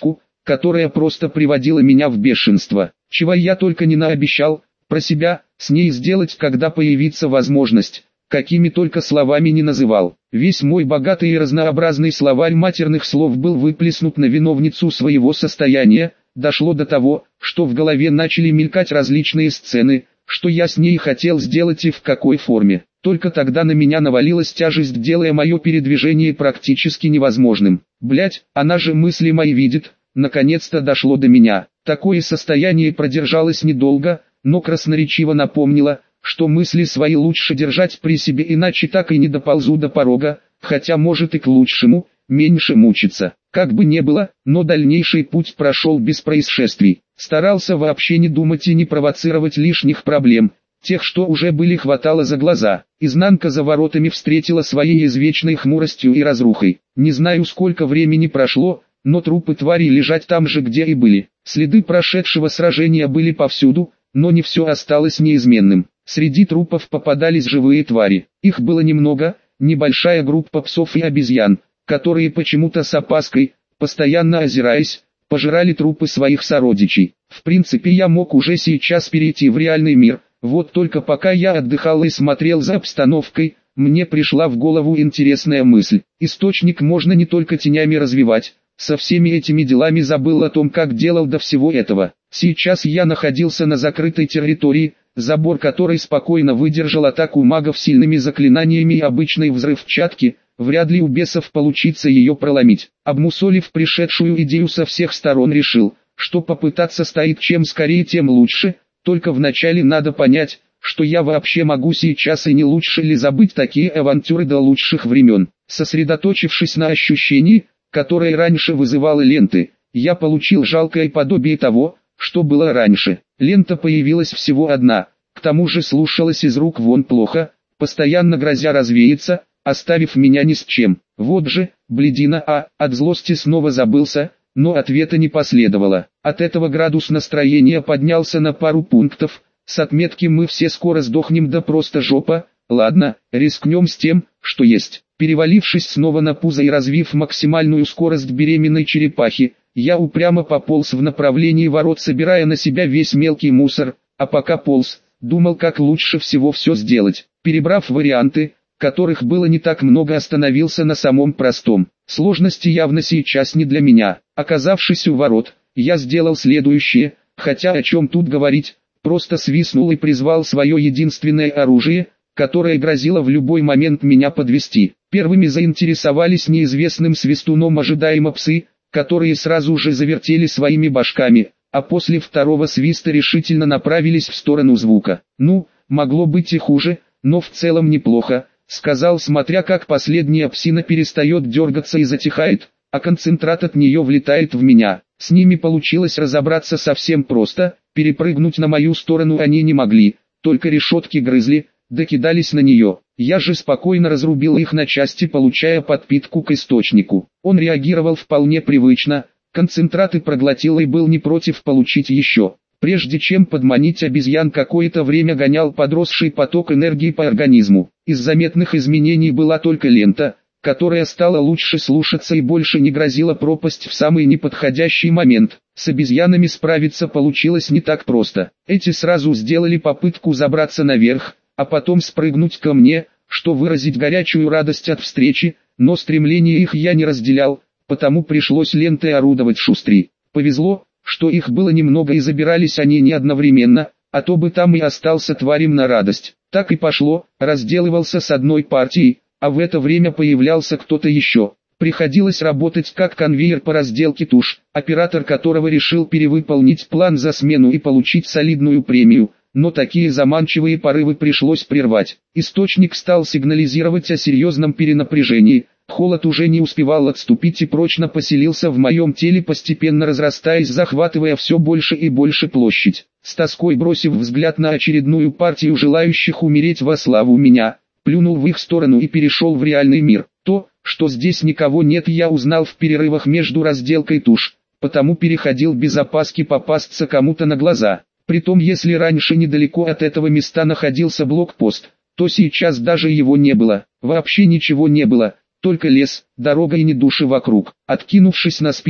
которая просто приводила меня в бешенство. Чего я только не наобещал про себя с ней сделать, когда появится возможность, какими только словами не называл. Весь мой богатый и разнообразный словарь матерных слов был выплеснут на виновницу своего состояния. Дошло до того, что в голове начали мелькать различные сцены, что я с ней хотел сделать и в какой форме. Только тогда на меня навалилась тяжесть, делая мое передвижение практически невозможным. Блять, она же мысли мои видит. Наконец-то дошло до меня. Такое состояние продержалось недолго, но красноречиво напомнило, что мысли свои лучше держать при себе, иначе так и не доползу до порога, хотя может и к лучшему, меньше мучиться. Как бы не было, но дальнейший путь прошел без происшествий. Старался вообще не думать и не провоцировать лишних проблем, тех, что уже были, хватало за глаза. Изнанка за воротами встретила своей извечной хмуростью и разрухой. Не знаю, сколько времени прошло, но трупы тварей лежать там же, где и были. Следы прошедшего сражения были повсюду, но не все осталось неизменным. Среди трупов попадались живые твари. Их было немного, небольшая группа псов и обезьян, которые почему-то с опаской, постоянно озираясь, пожирали трупы своих сородичей. В принципе, я мог уже сейчас перейти в реальный мир, вот только пока я отдыхал и смотрел за обстановкой, мне пришла в голову интересная мысль. Источник можно не только тенями развивать. Со всеми этими делами забыл о том, как делал до всего этого. Сейчас я находился на закрытой территории, забор которой спокойно выдержал атаку магов сильными заклинаниями и обычной взрывчатки. Вряд ли у бесов получится ее проломить. Обмусолив пришедшую идею со всех сторон, решил, что попытаться стоит чем скорее, тем лучше. Только вначале надо понять, что я вообще могу сейчас, и не лучше ли забыть такие авантюры до лучших времен. Сосредоточившись на ощущении, которое раньше вызывало ленты, я получил жалкое подобие того, что было раньше. Лента появилась всего одна, к тому же слушалась из рук вон плохо, постоянно грозя развеяться, оставив меня ни с чем. Вот же, блядина, а, от злости снова забылся, но ответа не последовало. От этого градус настроения поднялся на пару пунктов, с отметки «мы все скоро сдохнем», да просто жопа. Ладно, рискнем с тем, что есть. Перевалившись снова на пузо и развив максимальную скорость беременной черепахи, я упрямо пополз в направлении ворот, собирая на себя весь мелкий мусор, а пока полз, думал, как лучше всего все сделать. Перебрав варианты, которых было не так много, остановился на самом простом. Сложности явно сейчас не для меня. Оказавшись у ворот, я сделал следующее, хотя о чем тут говорить, просто свистнул и призвал свое единственное оружие, которое грозило в любой момент меня подвести. Первыми заинтересовались неизвестным свистуном ожидаемо псы, которые сразу же завертели своими башками, а после второго свиста решительно направились в сторону звука. Ну, могло быть и хуже, но в целом неплохо, сказал, смотря как последняя псина перестает дергаться и затихает, а концентрат от нее влетает в меня. С ними получилось разобраться совсем просто, перепрыгнуть на мою сторону они не могли, только решетки грызли, да кидались на нее. Я же спокойно разрубил их на части, получая подпитку к источнику. Он реагировал вполне привычно, концентраты проглотил и был не против получить еще. Прежде чем подманить обезьян, какое-то время гонял подросший поток энергии по организму. Из заметных изменений была только лента, которая стала лучше слушаться и больше не грозила пропасть в самый неподходящий момент. С обезьянами справиться получилось не так просто. Эти сразу сделали попытку забраться наверх, а потом спрыгнуть ко мне, что выразить горячую радость от встречи, но стремление их я не разделял, потому пришлось лентой орудовать шустрей. Повезло, что их было немного и забирались они не одновременно, а то бы там и остался тварям на радость. Так и пошло, разделывался с одной партией, а в это время появлялся кто-то еще. Приходилось работать как конвейер по разделке туш, оператор которого решил перевыполнить план за смену и получить солидную премию. Но такие заманчивые порывы пришлось прервать. Источник стал сигнализировать о серьезном перенапряжении. Холод уже не успевал отступить и прочно поселился в моем теле, постепенно разрастаясь, захватывая все больше и больше площадь. С тоской бросив взгляд на очередную партию желающих умереть во славу меня, плюнул в их сторону и перешел в реальный мир. То, что здесь никого нет, я узнал в перерывах между разделкой туш, потому переходил без опаски попасться кому-то на глаза. Притом, если раньше недалеко от этого места находился блокпост, то сейчас даже его не было. Вообще ничего не было, только лес, дорога и ни души вокруг. Откинувшись на спину,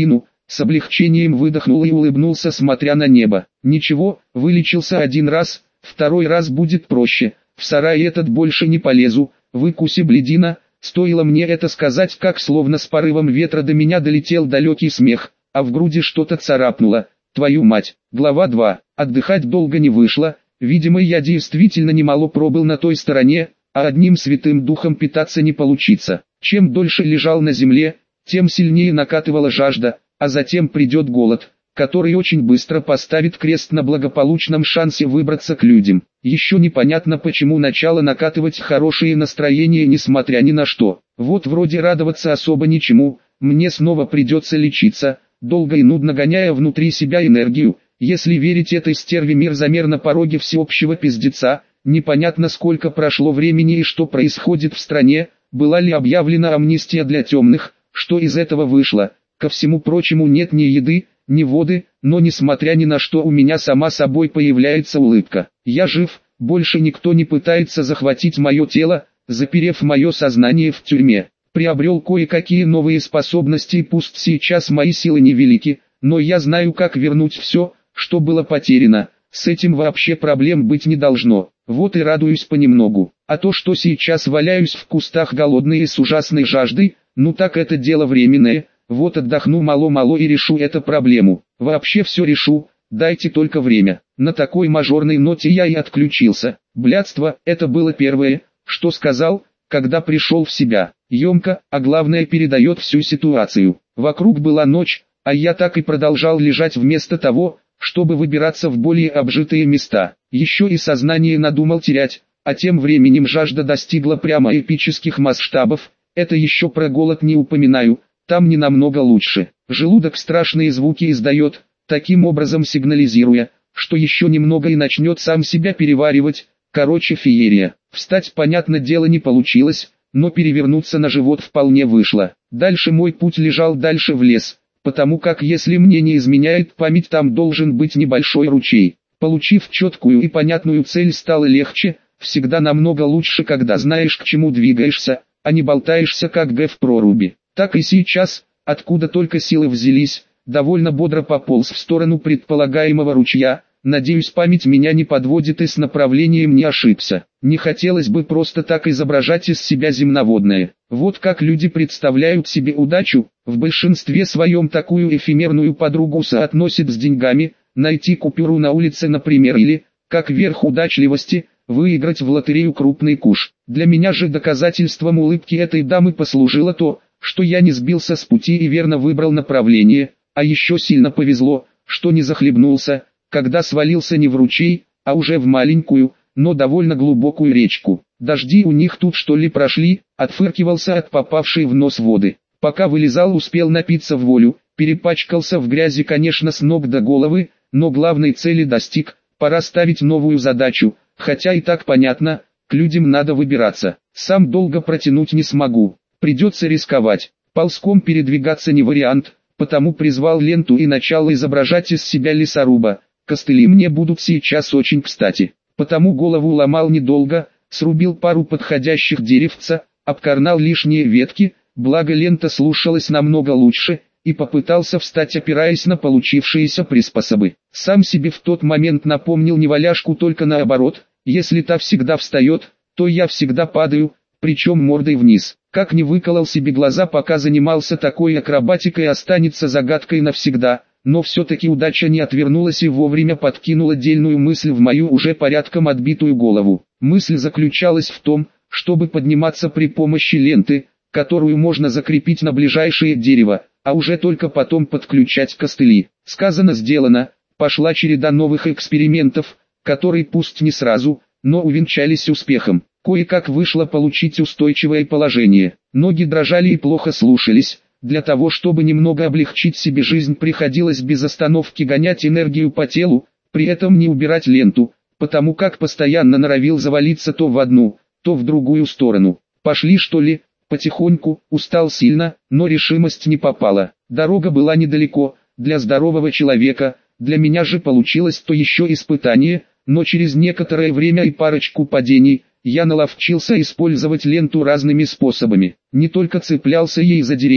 С облегчением выдохнул и улыбнулся, смотря на небо. Ничего, вылечился один раз, второй раз будет проще. В сарай этот больше не полезу, выкуси блядина. Стоило мне это сказать, как словно с порывом ветра до меня долетел далекий смех, а в груди что-то царапнуло. Твою мать. Глава два. Отдыхать долго не вышло. Видимо, я действительно немало пробыл на той стороне, а одним святым духом питаться не получится. Чем дольше лежал на земле, тем сильнее накатывала жажда, а затем придет голод, который очень быстро поставит крест на благополучном шансе выбраться к людям. Еще непонятно, почему начало накатывать хорошее настроение несмотря ни на что. Вот вроде радоваться особо ничему, мне снова придется лечиться, долго и нудно гоняя внутри себя энергию. Если верить этой стерве, мир замер на пороге всеобщего пиздеца. Непонятно, сколько прошло времени и что происходит в стране, была ли объявлена амнистия для темных, что из этого вышло. Ко всему прочему, нет ни еды, ни воды, но несмотря ни на что у меня сама собой появляется улыбка. Я жив, больше никто не пытается захватить мое тело, заперев мое сознание в тюрьме. Приобрел кое-какие новые способности, и пусть сейчас мои силы невелики, но я знаю, как вернуть все, что было потеряно. С этим вообще проблем быть не должно. Вот и радуюсь понемногу. А то, что сейчас валяюсь в кустах голодный и с ужасной жаждой, ну так это дело временное. Вот отдохну мало-мало и решу эту проблему. Вообще все решу, дайте только время. На такой мажорной ноте я и отключился. Блядство, это было первое, что сказал, когда пришел в себя. Емко, а главное, передает всю ситуацию. Вокруг была ночь, а я так и продолжал лежать вместо того, чтобы выбираться в более обжитые места. Еще и сознание надумал терять, а тем временем жажда достигла прямо эпических масштабов. Это еще про голод не упоминаю, там не намного лучше. Желудок страшные звуки издает, таким образом сигнализируя, что еще немного и начнет сам себя переваривать. Короче, феерия. Встать, понятно дело, не получилось, но перевернуться на живот вполне вышло. Дальше мой путь лежал дальше в лес, потому как, если мне не изменяет память, там должен быть небольшой ручей. Получив четкую и понятную цель, стало легче. Всегда намного лучше, когда знаешь, к чему двигаешься, а не болтаешься как г в проруби. Так и сейчас, откуда только силы взялись, довольно бодро пополз в сторону предполагаемого ручья. Надеюсь, память меня не подводит и с направлением не ошибся. Не хотелось бы просто так изображать из себя земноводное. Вот как люди представляют себе удачу, в большинстве своем такую эфемерную подругу соотносят с деньгами, найти купюру на улице, например, или, как верх удачливости, выиграть в лотерею крупный куш. Для меня же доказательством улыбки этой дамы послужило то, что я не сбился с пути и верно выбрал направление, а еще сильно повезло, что не захлебнулся, когда свалился не в ручей, а уже в маленькую, но довольно глубокую речку. Дожди у них тут что ли прошли, отфыркивался от попавшей в нос воды. Пока вылезал, успел напиться в волю, перепачкался в грязи, конечно, с ног до головы, но главной цели достиг. Пора ставить новую задачу, хотя и так понятно, к людям надо выбираться. Сам долго протянуть не смогу, придется рисковать. Ползком передвигаться не вариант, потому призвал ленту и начал изображать из себя лесоруба. Костыли мне будут сейчас очень кстати, потому голову ломал недолго, срубил пару подходящих деревца, обкорнал лишние ветки, благо лента слушалась намного лучше, и попытался встать, опираясь на получившиеся приспособы. Сам себе в тот момент напомнил неваляшку, только наоборот, если та всегда встает, то я всегда падаю, причем мордой вниз. Как не выколол себе глаза, пока занимался такой акробатикой, останется загадкой навсегда. Но все-таки удача не отвернулась и вовремя подкинула дельную мысль в мою уже порядком отбитую голову. Мысль заключалась в том, чтобы подниматься при помощи ленты, которую можно закрепить на ближайшее дерево, а уже только потом подключать костыли. Сказано, сделано. Пошла череда новых экспериментов, которые пусть не сразу, но увенчались успехом. Кое-как вышло получить устойчивое положение. Ноги дрожали и плохо слушались. Для того, чтобы немного облегчить себе жизнь, приходилось без остановки гонять энергию по телу, при этом не убирать ленту, потому как постоянно норовил завалиться то в одну, то в другую сторону. Пошли что ли? Потихоньку, устал сильно, но решимость не попала. Дорога была недалеко, для здорового человека, для меня же получилось то еще испытание, но через некоторое время и парочку падений, я наловчился использовать ленту разными способами. Не только цеплялся ей за деревья,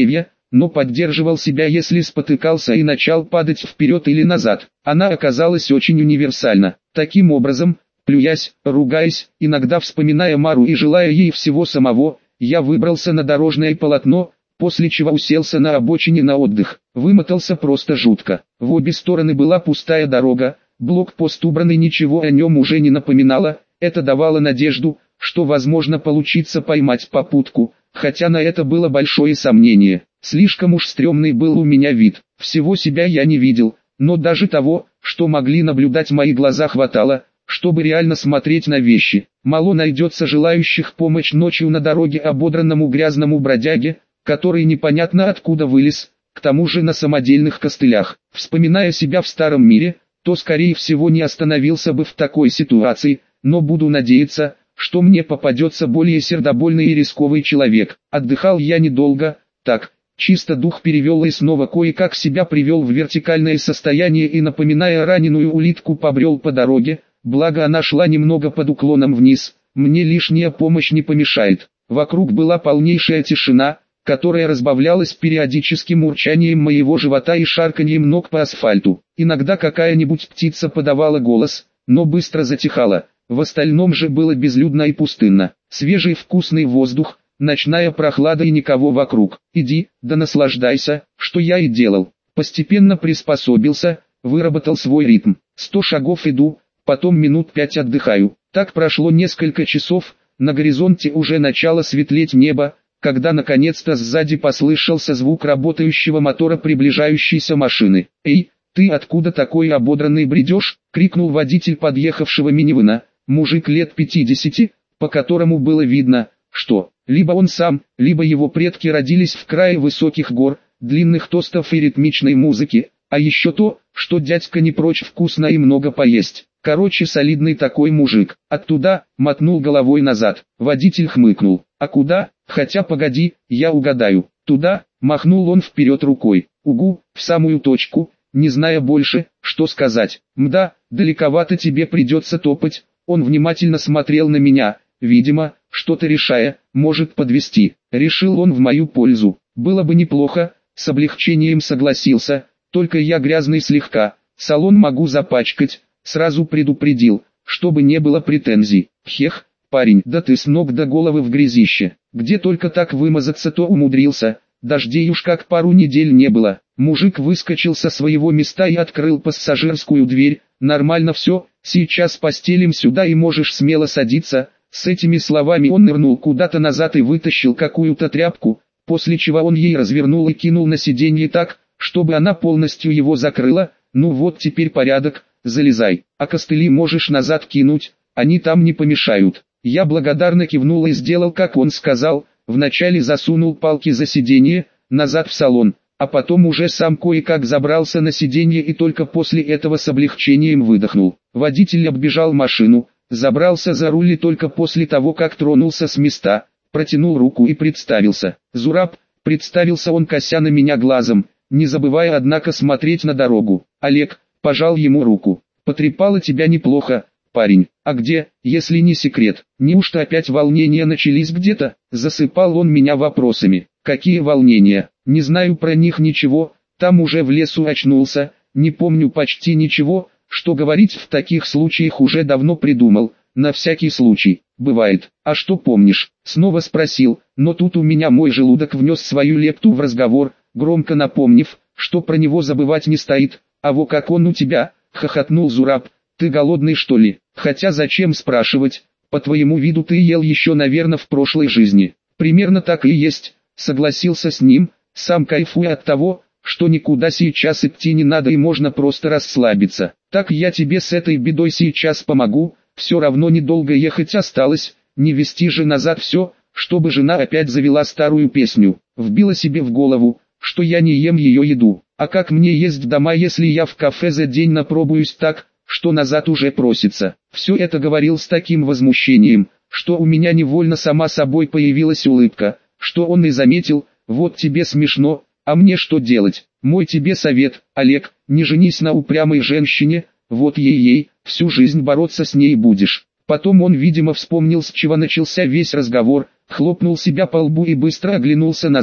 но поддерживал себя, если спотыкался и начал падать вперед или назад. Она оказалась очень универсальна. Таким образом, плюясь, ругаясь, иногда вспоминая Мару и желая ей всего самого, я выбрался на дорожное полотно, после чего уселся на обочине на отдых. Вымотался просто жутко. В обе стороны была пустая дорога, блокпост убранный, ничего о нем уже не напоминало. Это давало надежду, что возможно получится поймать попутку, хотя на это было большое сомнение. Слишком уж стрёмный был у меня вид. Всего себя я не видел, но даже того, что могли наблюдать мои глаза, хватало, чтобы реально смотреть на вещи. Мало найдется желающих помочь ночью на дороге ободранному грязному бродяге, который непонятно откуда вылез, к тому же на самодельных костылях. Вспоминая себя в старом мире, то скорее всего не остановился бы в такой ситуации, но буду надеяться, что мне попадется более сердобольный и рисковый человек. Отдыхал я недолго, так, чисто дух перевел и снова кое-как себя привел в вертикальное состояние и, напоминая раненую улитку, побрел по дороге. Благо она шла немного под уклоном вниз, мне лишняя помощь не помешает. Вокруг была полнейшая тишина, которая разбавлялась периодическим урчанием моего живота и шарканьем ног по асфальту. Иногда какая-нибудь птица подавала голос, но быстро затихала. В остальном же было безлюдно и пустынно. Свежий вкусный воздух, ночная прохлада и никого вокруг. Иди, да наслаждайся, что я и делал. Постепенно приспособился, выработал свой ритм. Сто шагов иду, потом минут пять отдыхаю. Так прошло несколько часов, на горизонте уже начало светлеть небо, когда наконец-то сзади послышался звук работающего мотора приближающейся машины. «Эй, ты откуда такой ободранный бредешь?» — крикнул водитель подъехавшего минивэна, мужик лет пятидесяти, по которому было видно, что либо он сам, либо его предки родились в крае высоких гор, длинных тостов и ритмичной музыки, а еще то, что дядька не прочь вкусно и много поесть. Короче, солидный такой мужик. Оттуда, мотнул головой назад. Водитель хмыкнул. А куда? Хотя погоди, я угадаю. Туда, махнул он вперед рукой. Угу, в самую точку, не зная больше, что сказать. Мда, далековато тебе придется топать. Он внимательно смотрел на меня, видимо, что-то решая, может подвести. Решил он в мою пользу. Было бы неплохо, с облегчением согласился, только я грязный слегка, салон могу запачкать. Сразу предупредил, чтобы не было претензий. Хех, парень, да ты с ног до головы в грязище. Где только так вымазаться, то умудрился. Дождей уж как пару недель не было. Мужик выскочил со своего места и открыл пассажирскую дверь. Нормально все, сейчас постелим сюда и можешь смело садиться. С этими словами он нырнул куда-то назад и вытащил какую-то тряпку, после чего он ей развернул и кинул на сиденье так, чтобы она полностью его закрыла. Ну вот теперь порядок. Залезай, а костыли можешь назад кинуть, они там не помешают. Я благодарно кивнул и сделал, как он сказал, вначале засунул палки за сиденье, назад в салон, а потом уже сам кое-как забрался на сиденье и только после этого с облегчением выдохнул. Водитель оббежал машину, забрался за руль и только после того, как тронулся с места, протянул руку и представился. Зураб, представился он, кося на меня глазом, не забывая однако смотреть на дорогу. Олег, пожал ему руку. Потрепало тебя неплохо, парень. А где, если не секрет? Неужто опять волнения начались где-то? Засыпал он меня вопросами. Какие волнения? Не знаю про них ничего. Там уже в лесу очнулся. Не помню почти ничего. Что говорить в таких случаях уже давно придумал. На всякий случай. Бывает. А что помнишь? Снова спросил. Но тут у меня мой желудок внес свою лепту в разговор, громко напомнив, что про него забывать не стоит. «А во как он у тебя?» — хохотнул Зураб. «Ты голодный что ли? Хотя зачем спрашивать? По твоему виду ты ел еще, наверное, в прошлой жизни». «Примерно так и есть», — согласился с ним, сам кайфуя от того, что никуда сейчас идти не надо и можно просто расслабиться. «Так я тебе с этой бедой сейчас помогу, все равно недолго ехать осталось, не вести же назад все, чтобы жена опять завела старую песню». Вбила себе в голову, что я не ем ее еду. А как мне есть дома, если я в кафе за день напробуюсь так, что назад уже просится? Все это говорил с таким возмущением, что у меня невольно сама собой появилась улыбка, что он и заметил. Вот тебе смешно, а мне что делать? Мой тебе совет, Олег, не женись на упрямой женщине, вот ей-ей, всю жизнь бороться с ней будешь. Потом он, видимо, вспомнил, с чего начался весь разговор, хлопнул себя по лбу и быстро оглянулся назад,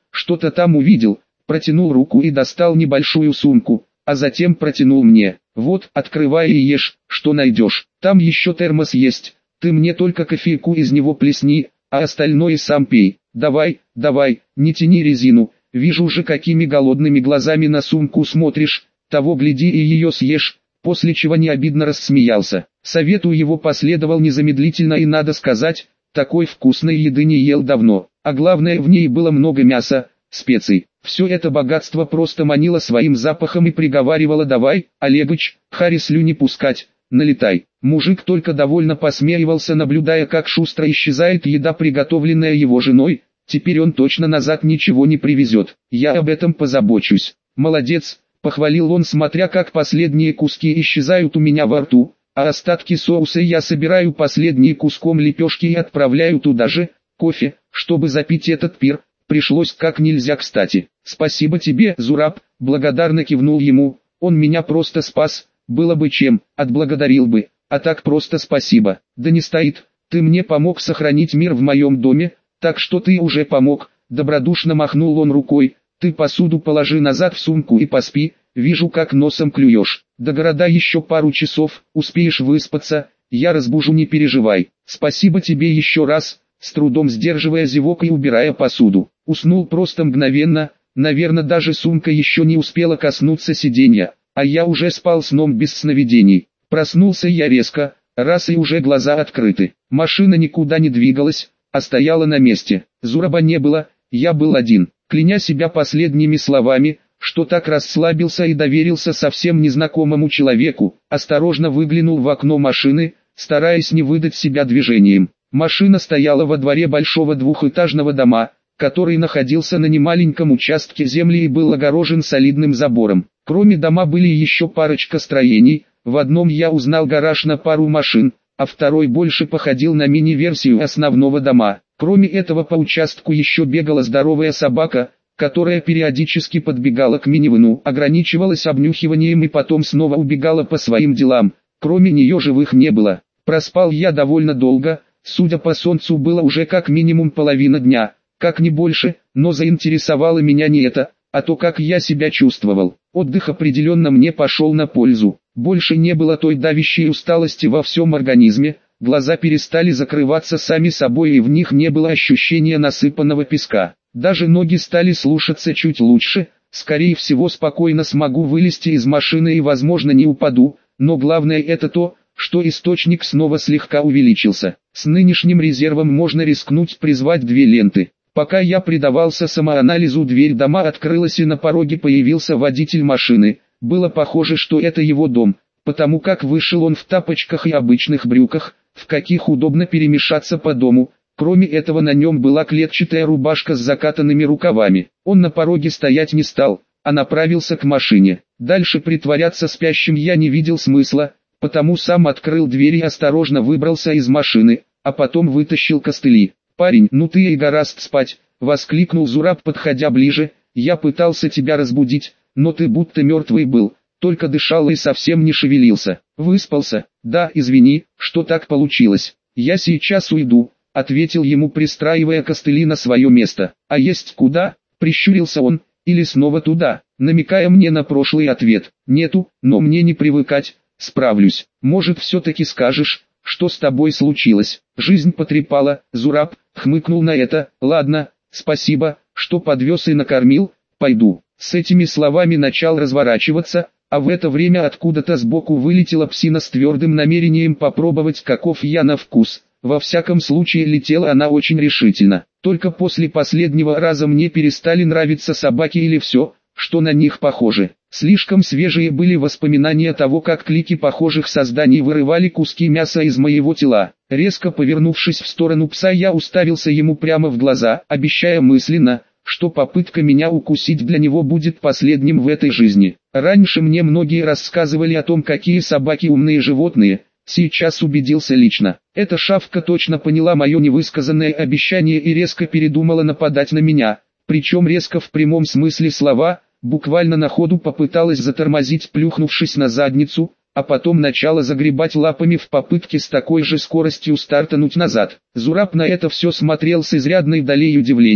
что-то там увидел, протянул руку и достал небольшую сумку, а затем протянул мне. Вот, открывай и ешь, что найдешь. Там еще термос есть, ты мне только кофейку из него плесни, а остальное сам пей. Давай, давай, не тяни резину, вижу же какими голодными глазами на сумку смотришь, того гляди и ее съешь, после чего не обидно рассмеялся. Совету его последовал незамедлительно и надо сказать, такой вкусной еды не ел давно, а главное в ней было много мяса, специй. Все это богатство просто манило своим запахом и приговаривало: давай, Олегович, хари слюни пускать, налетай. Мужик только довольно посмеивался, наблюдая, как шустро исчезает еда, приготовленная его женой. Теперь он точно назад ничего не привезет, я об этом позабочусь. Молодец, похвалил он, смотря как последние куски исчезают у меня во рту, а остатки соуса я собираю последние куском лепешки и отправляю туда же. Кофе, чтобы запить этот пир, пришлось как нельзя кстати. Спасибо тебе, Зураб, благодарно кивнул ему, он меня просто спас, было бы чем, отблагодарил бы, а так просто спасибо. Да не стоит, ты мне помог сохранить мир в моем доме, так что ты уже помог, добродушно махнул он рукой. Ты посуду положи назад в сумку и поспи, вижу как носом клюешь. До города еще пару часов, успеешь выспаться, я разбужу, не переживай. Спасибо тебе еще раз, с трудом сдерживая зевок и убирая посуду. Уснул просто мгновенно, наверное даже сумка еще не успела коснуться сиденья, а я уже спал сном без сновидений. Проснулся я резко, раз и уже глаза открыты. Машина никуда не двигалась, а стояла на месте. Зураба не было, я был один. Кляня себя последними словами, что так расслабился и доверился совсем незнакомому человеку, осторожно выглянул в окно машины, стараясь не выдать себя движением. Машина стояла во дворе большого двухэтажного дома, который находился на немаленьком участке земли и был огорожен солидным забором. Кроме дома были еще парочка строений, в одном я узнал гараж на пару машин, а второй больше походил на мини-версию основного дома. Кроме этого по участку еще бегала здоровая собака, которая периодически подбегала к минивэну, ограничивалась обнюхиванием и потом снова убегала по своим делам. Кроме нее живых не было. Проспал я довольно долго, судя по солнцу было уже как минимум половина дня, как не больше, но заинтересовало меня не это, а то как я себя чувствовал. Отдых определенно мне пошел на пользу. Больше не было той давящей усталости во всем организме. Глаза перестали закрываться сами собой и в них не было ощущения насыпанного песка. Даже ноги стали слушаться чуть лучше, скорее всего спокойно смогу вылезти из машины и возможно не упаду, но главное это то, что источник снова слегка увеличился. С нынешним резервом можно рискнуть призвать две ленты. Пока я предавался самоанализу, дверь дома открылась и на пороге появился водитель машины. Было похоже, что это его дом, потому как вышел он в тапочках и обычных брюках, в каких удобно перемещаться по дому. Кроме этого на нем была клетчатая рубашка с закатанными рукавами. Он на пороге стоять не стал, а направился к машине. Дальше притворяться спящим я не видел смысла, потому сам открыл дверь и осторожно выбрался из машины, а потом вытащил костыли. «Парень, ну ты и гораст спать!» — воскликнул Зураб, подходя ближе. «Я пытался тебя разбудить, но ты будто мертвый был, только дышал и совсем не шевелился. Выспался?» «Да, извини, что так получилось. Я сейчас уйду», — ответил ему, пристраивая костыли на свое место. «А есть куда?» — прищурился он. «Или снова туда?» намекая мне на прошлый ответ. «Нету, но мне не привыкать, справлюсь. Может все-таки скажешь, что с тобой случилось?» «Жизнь потрепала», — Зураб хмыкнул на это. «Ладно, спасибо, что подвез и накормил, пойду». С этими словами начал разворачиваться, а в это время откуда-то сбоку вылетела псина с твердым намерением попробовать, каков я на вкус. Во всяком случае летела она очень решительно. Только после последнего раза мне перестали нравиться собаки или все, что на них похоже. Слишком свежие были воспоминания того, как клики похожих созданий вырывали куски мяса из моего тела. Резко повернувшись в сторону пса, я уставился ему прямо в глаза, обещая мысленно, что попытка меня укусить для него будет последним в этой жизни. Раньше мне многие рассказывали о том, какие собаки умные животные, сейчас убедился лично. Эта шавка точно поняла мое невысказанное обещание и резко передумала нападать на меня, причем резко в прямом смысле слова, буквально на ходу попыталась затормозить, плюхнувшись на задницу, а потом начала загребать лапами в попытке с такой же скоростью стартануть назад. Зураб на это все смотрел с изрядной долей удивления.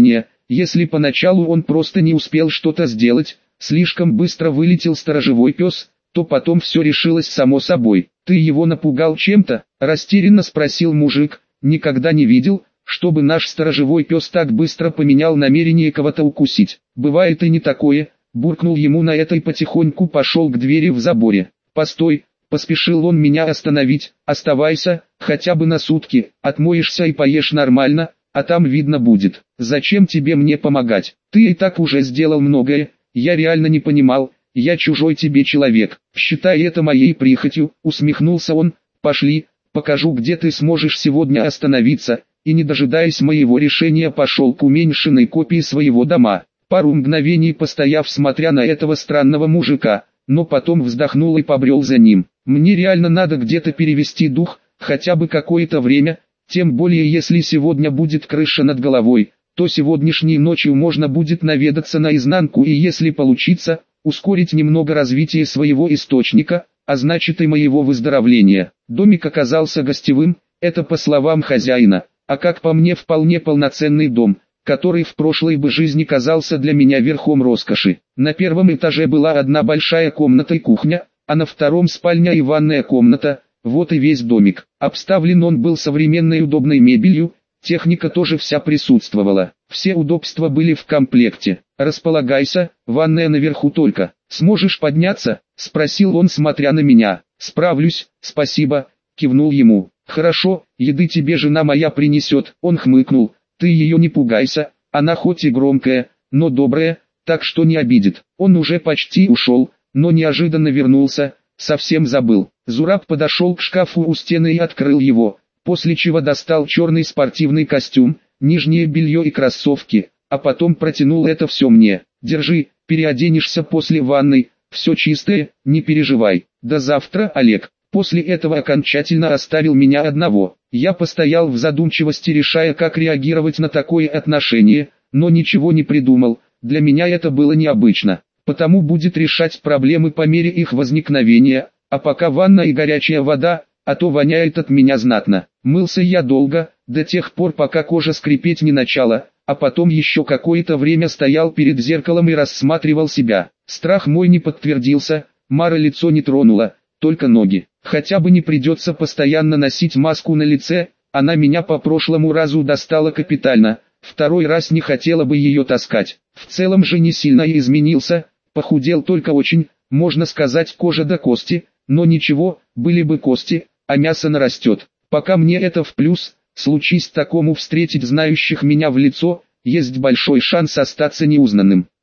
если поначалу он просто не успел что-то сделать, слишком быстро вылетел сторожевой пес, то потом все решилось само собой. «Ты его напугал чем-то?» – растерянно спросил мужик. «Никогда не видел, чтобы наш сторожевой пес так быстро поменял намерение кого-то укусить. Бывает и не такое», – буркнул ему на это и потихоньку пошел к двери в заборе. «Постой!» – поспешил он меня остановить. «Оставайся, хотя бы на сутки, отмоешься и поешь нормально, а там видно будет. Зачем тебе мне помогать? Ты и так уже сделал многое, я реально не понимал, я чужой тебе человек. Считай это моей прихотью», – усмехнулся он. «Пошли, покажу, где ты сможешь сегодня остановиться», и не дожидаясь моего решения пошел к уменьшенной копии своего дома. Пару мгновений постояв смотря на этого странного мужика, но потом вздохнул и побрел за ним. Мне реально надо где-то перевести дух, хотя бы какое-то время, тем более если сегодня будет крыша над головой, то сегодняшней ночью можно будет наведаться наизнанку и если получится, ускорить немного развитие своего источника, а значит и моего выздоровления. Домик оказался гостевым, это по словам хозяина, а как по мне вполне полноценный дом, который в прошлой бы жизни казался для меня верхом роскоши. На первом этаже была одна большая комната и кухня, а на втором спальня и ванная комната, вот и весь домик. Обставлен он был современной удобной мебелью, техника тоже вся присутствовала. Все удобства были в комплекте. «Располагайся, ванная наверху только. Сможешь подняться?» – спросил он, смотря на меня. «Справлюсь, спасибо», – кивнул ему. «Хорошо, еды тебе жена моя принесет». Он хмыкнул. «Ты ее не пугайся, она хоть и громкая, но добрая, так что не обидит». Он уже почти ушел, но неожиданно вернулся, совсем забыл. Зураб подошел к шкафу у стены и открыл его, после чего достал черный спортивный костюм, нижнее белье и кроссовки, а потом протянул это все мне. «Держи, переоденешься после ванной, все чистое, не переживай. До завтра, Олег». После этого окончательно оставил меня одного. Я постоял в задумчивости, решая, как реагировать на такое отношение, но ничего не придумал. Для меня это было необычно, потому будет решать проблемы по мере их возникновения, а пока ванна и горячая вода, а то воняет от меня знатно. Мылся я долго, до тех пор пока кожа скрипеть не начала, а потом еще какое-то время стоял перед зеркалом и рассматривал себя. Страх мой не подтвердился, Мара лицо не тронула, только ноги. Хотя бы не придется постоянно носить маску на лице, она меня по прошлому разу достала капитально, второй раз не хотела бы ее таскать. В целом же не сильно и изменился, похудел только очень, можно сказать, кожа до кости, но ничего, были бы кости, а мясо нарастет. Пока мне это в плюс, случись такому встретить знающих меня в лицо, есть большой шанс остаться неузнанным.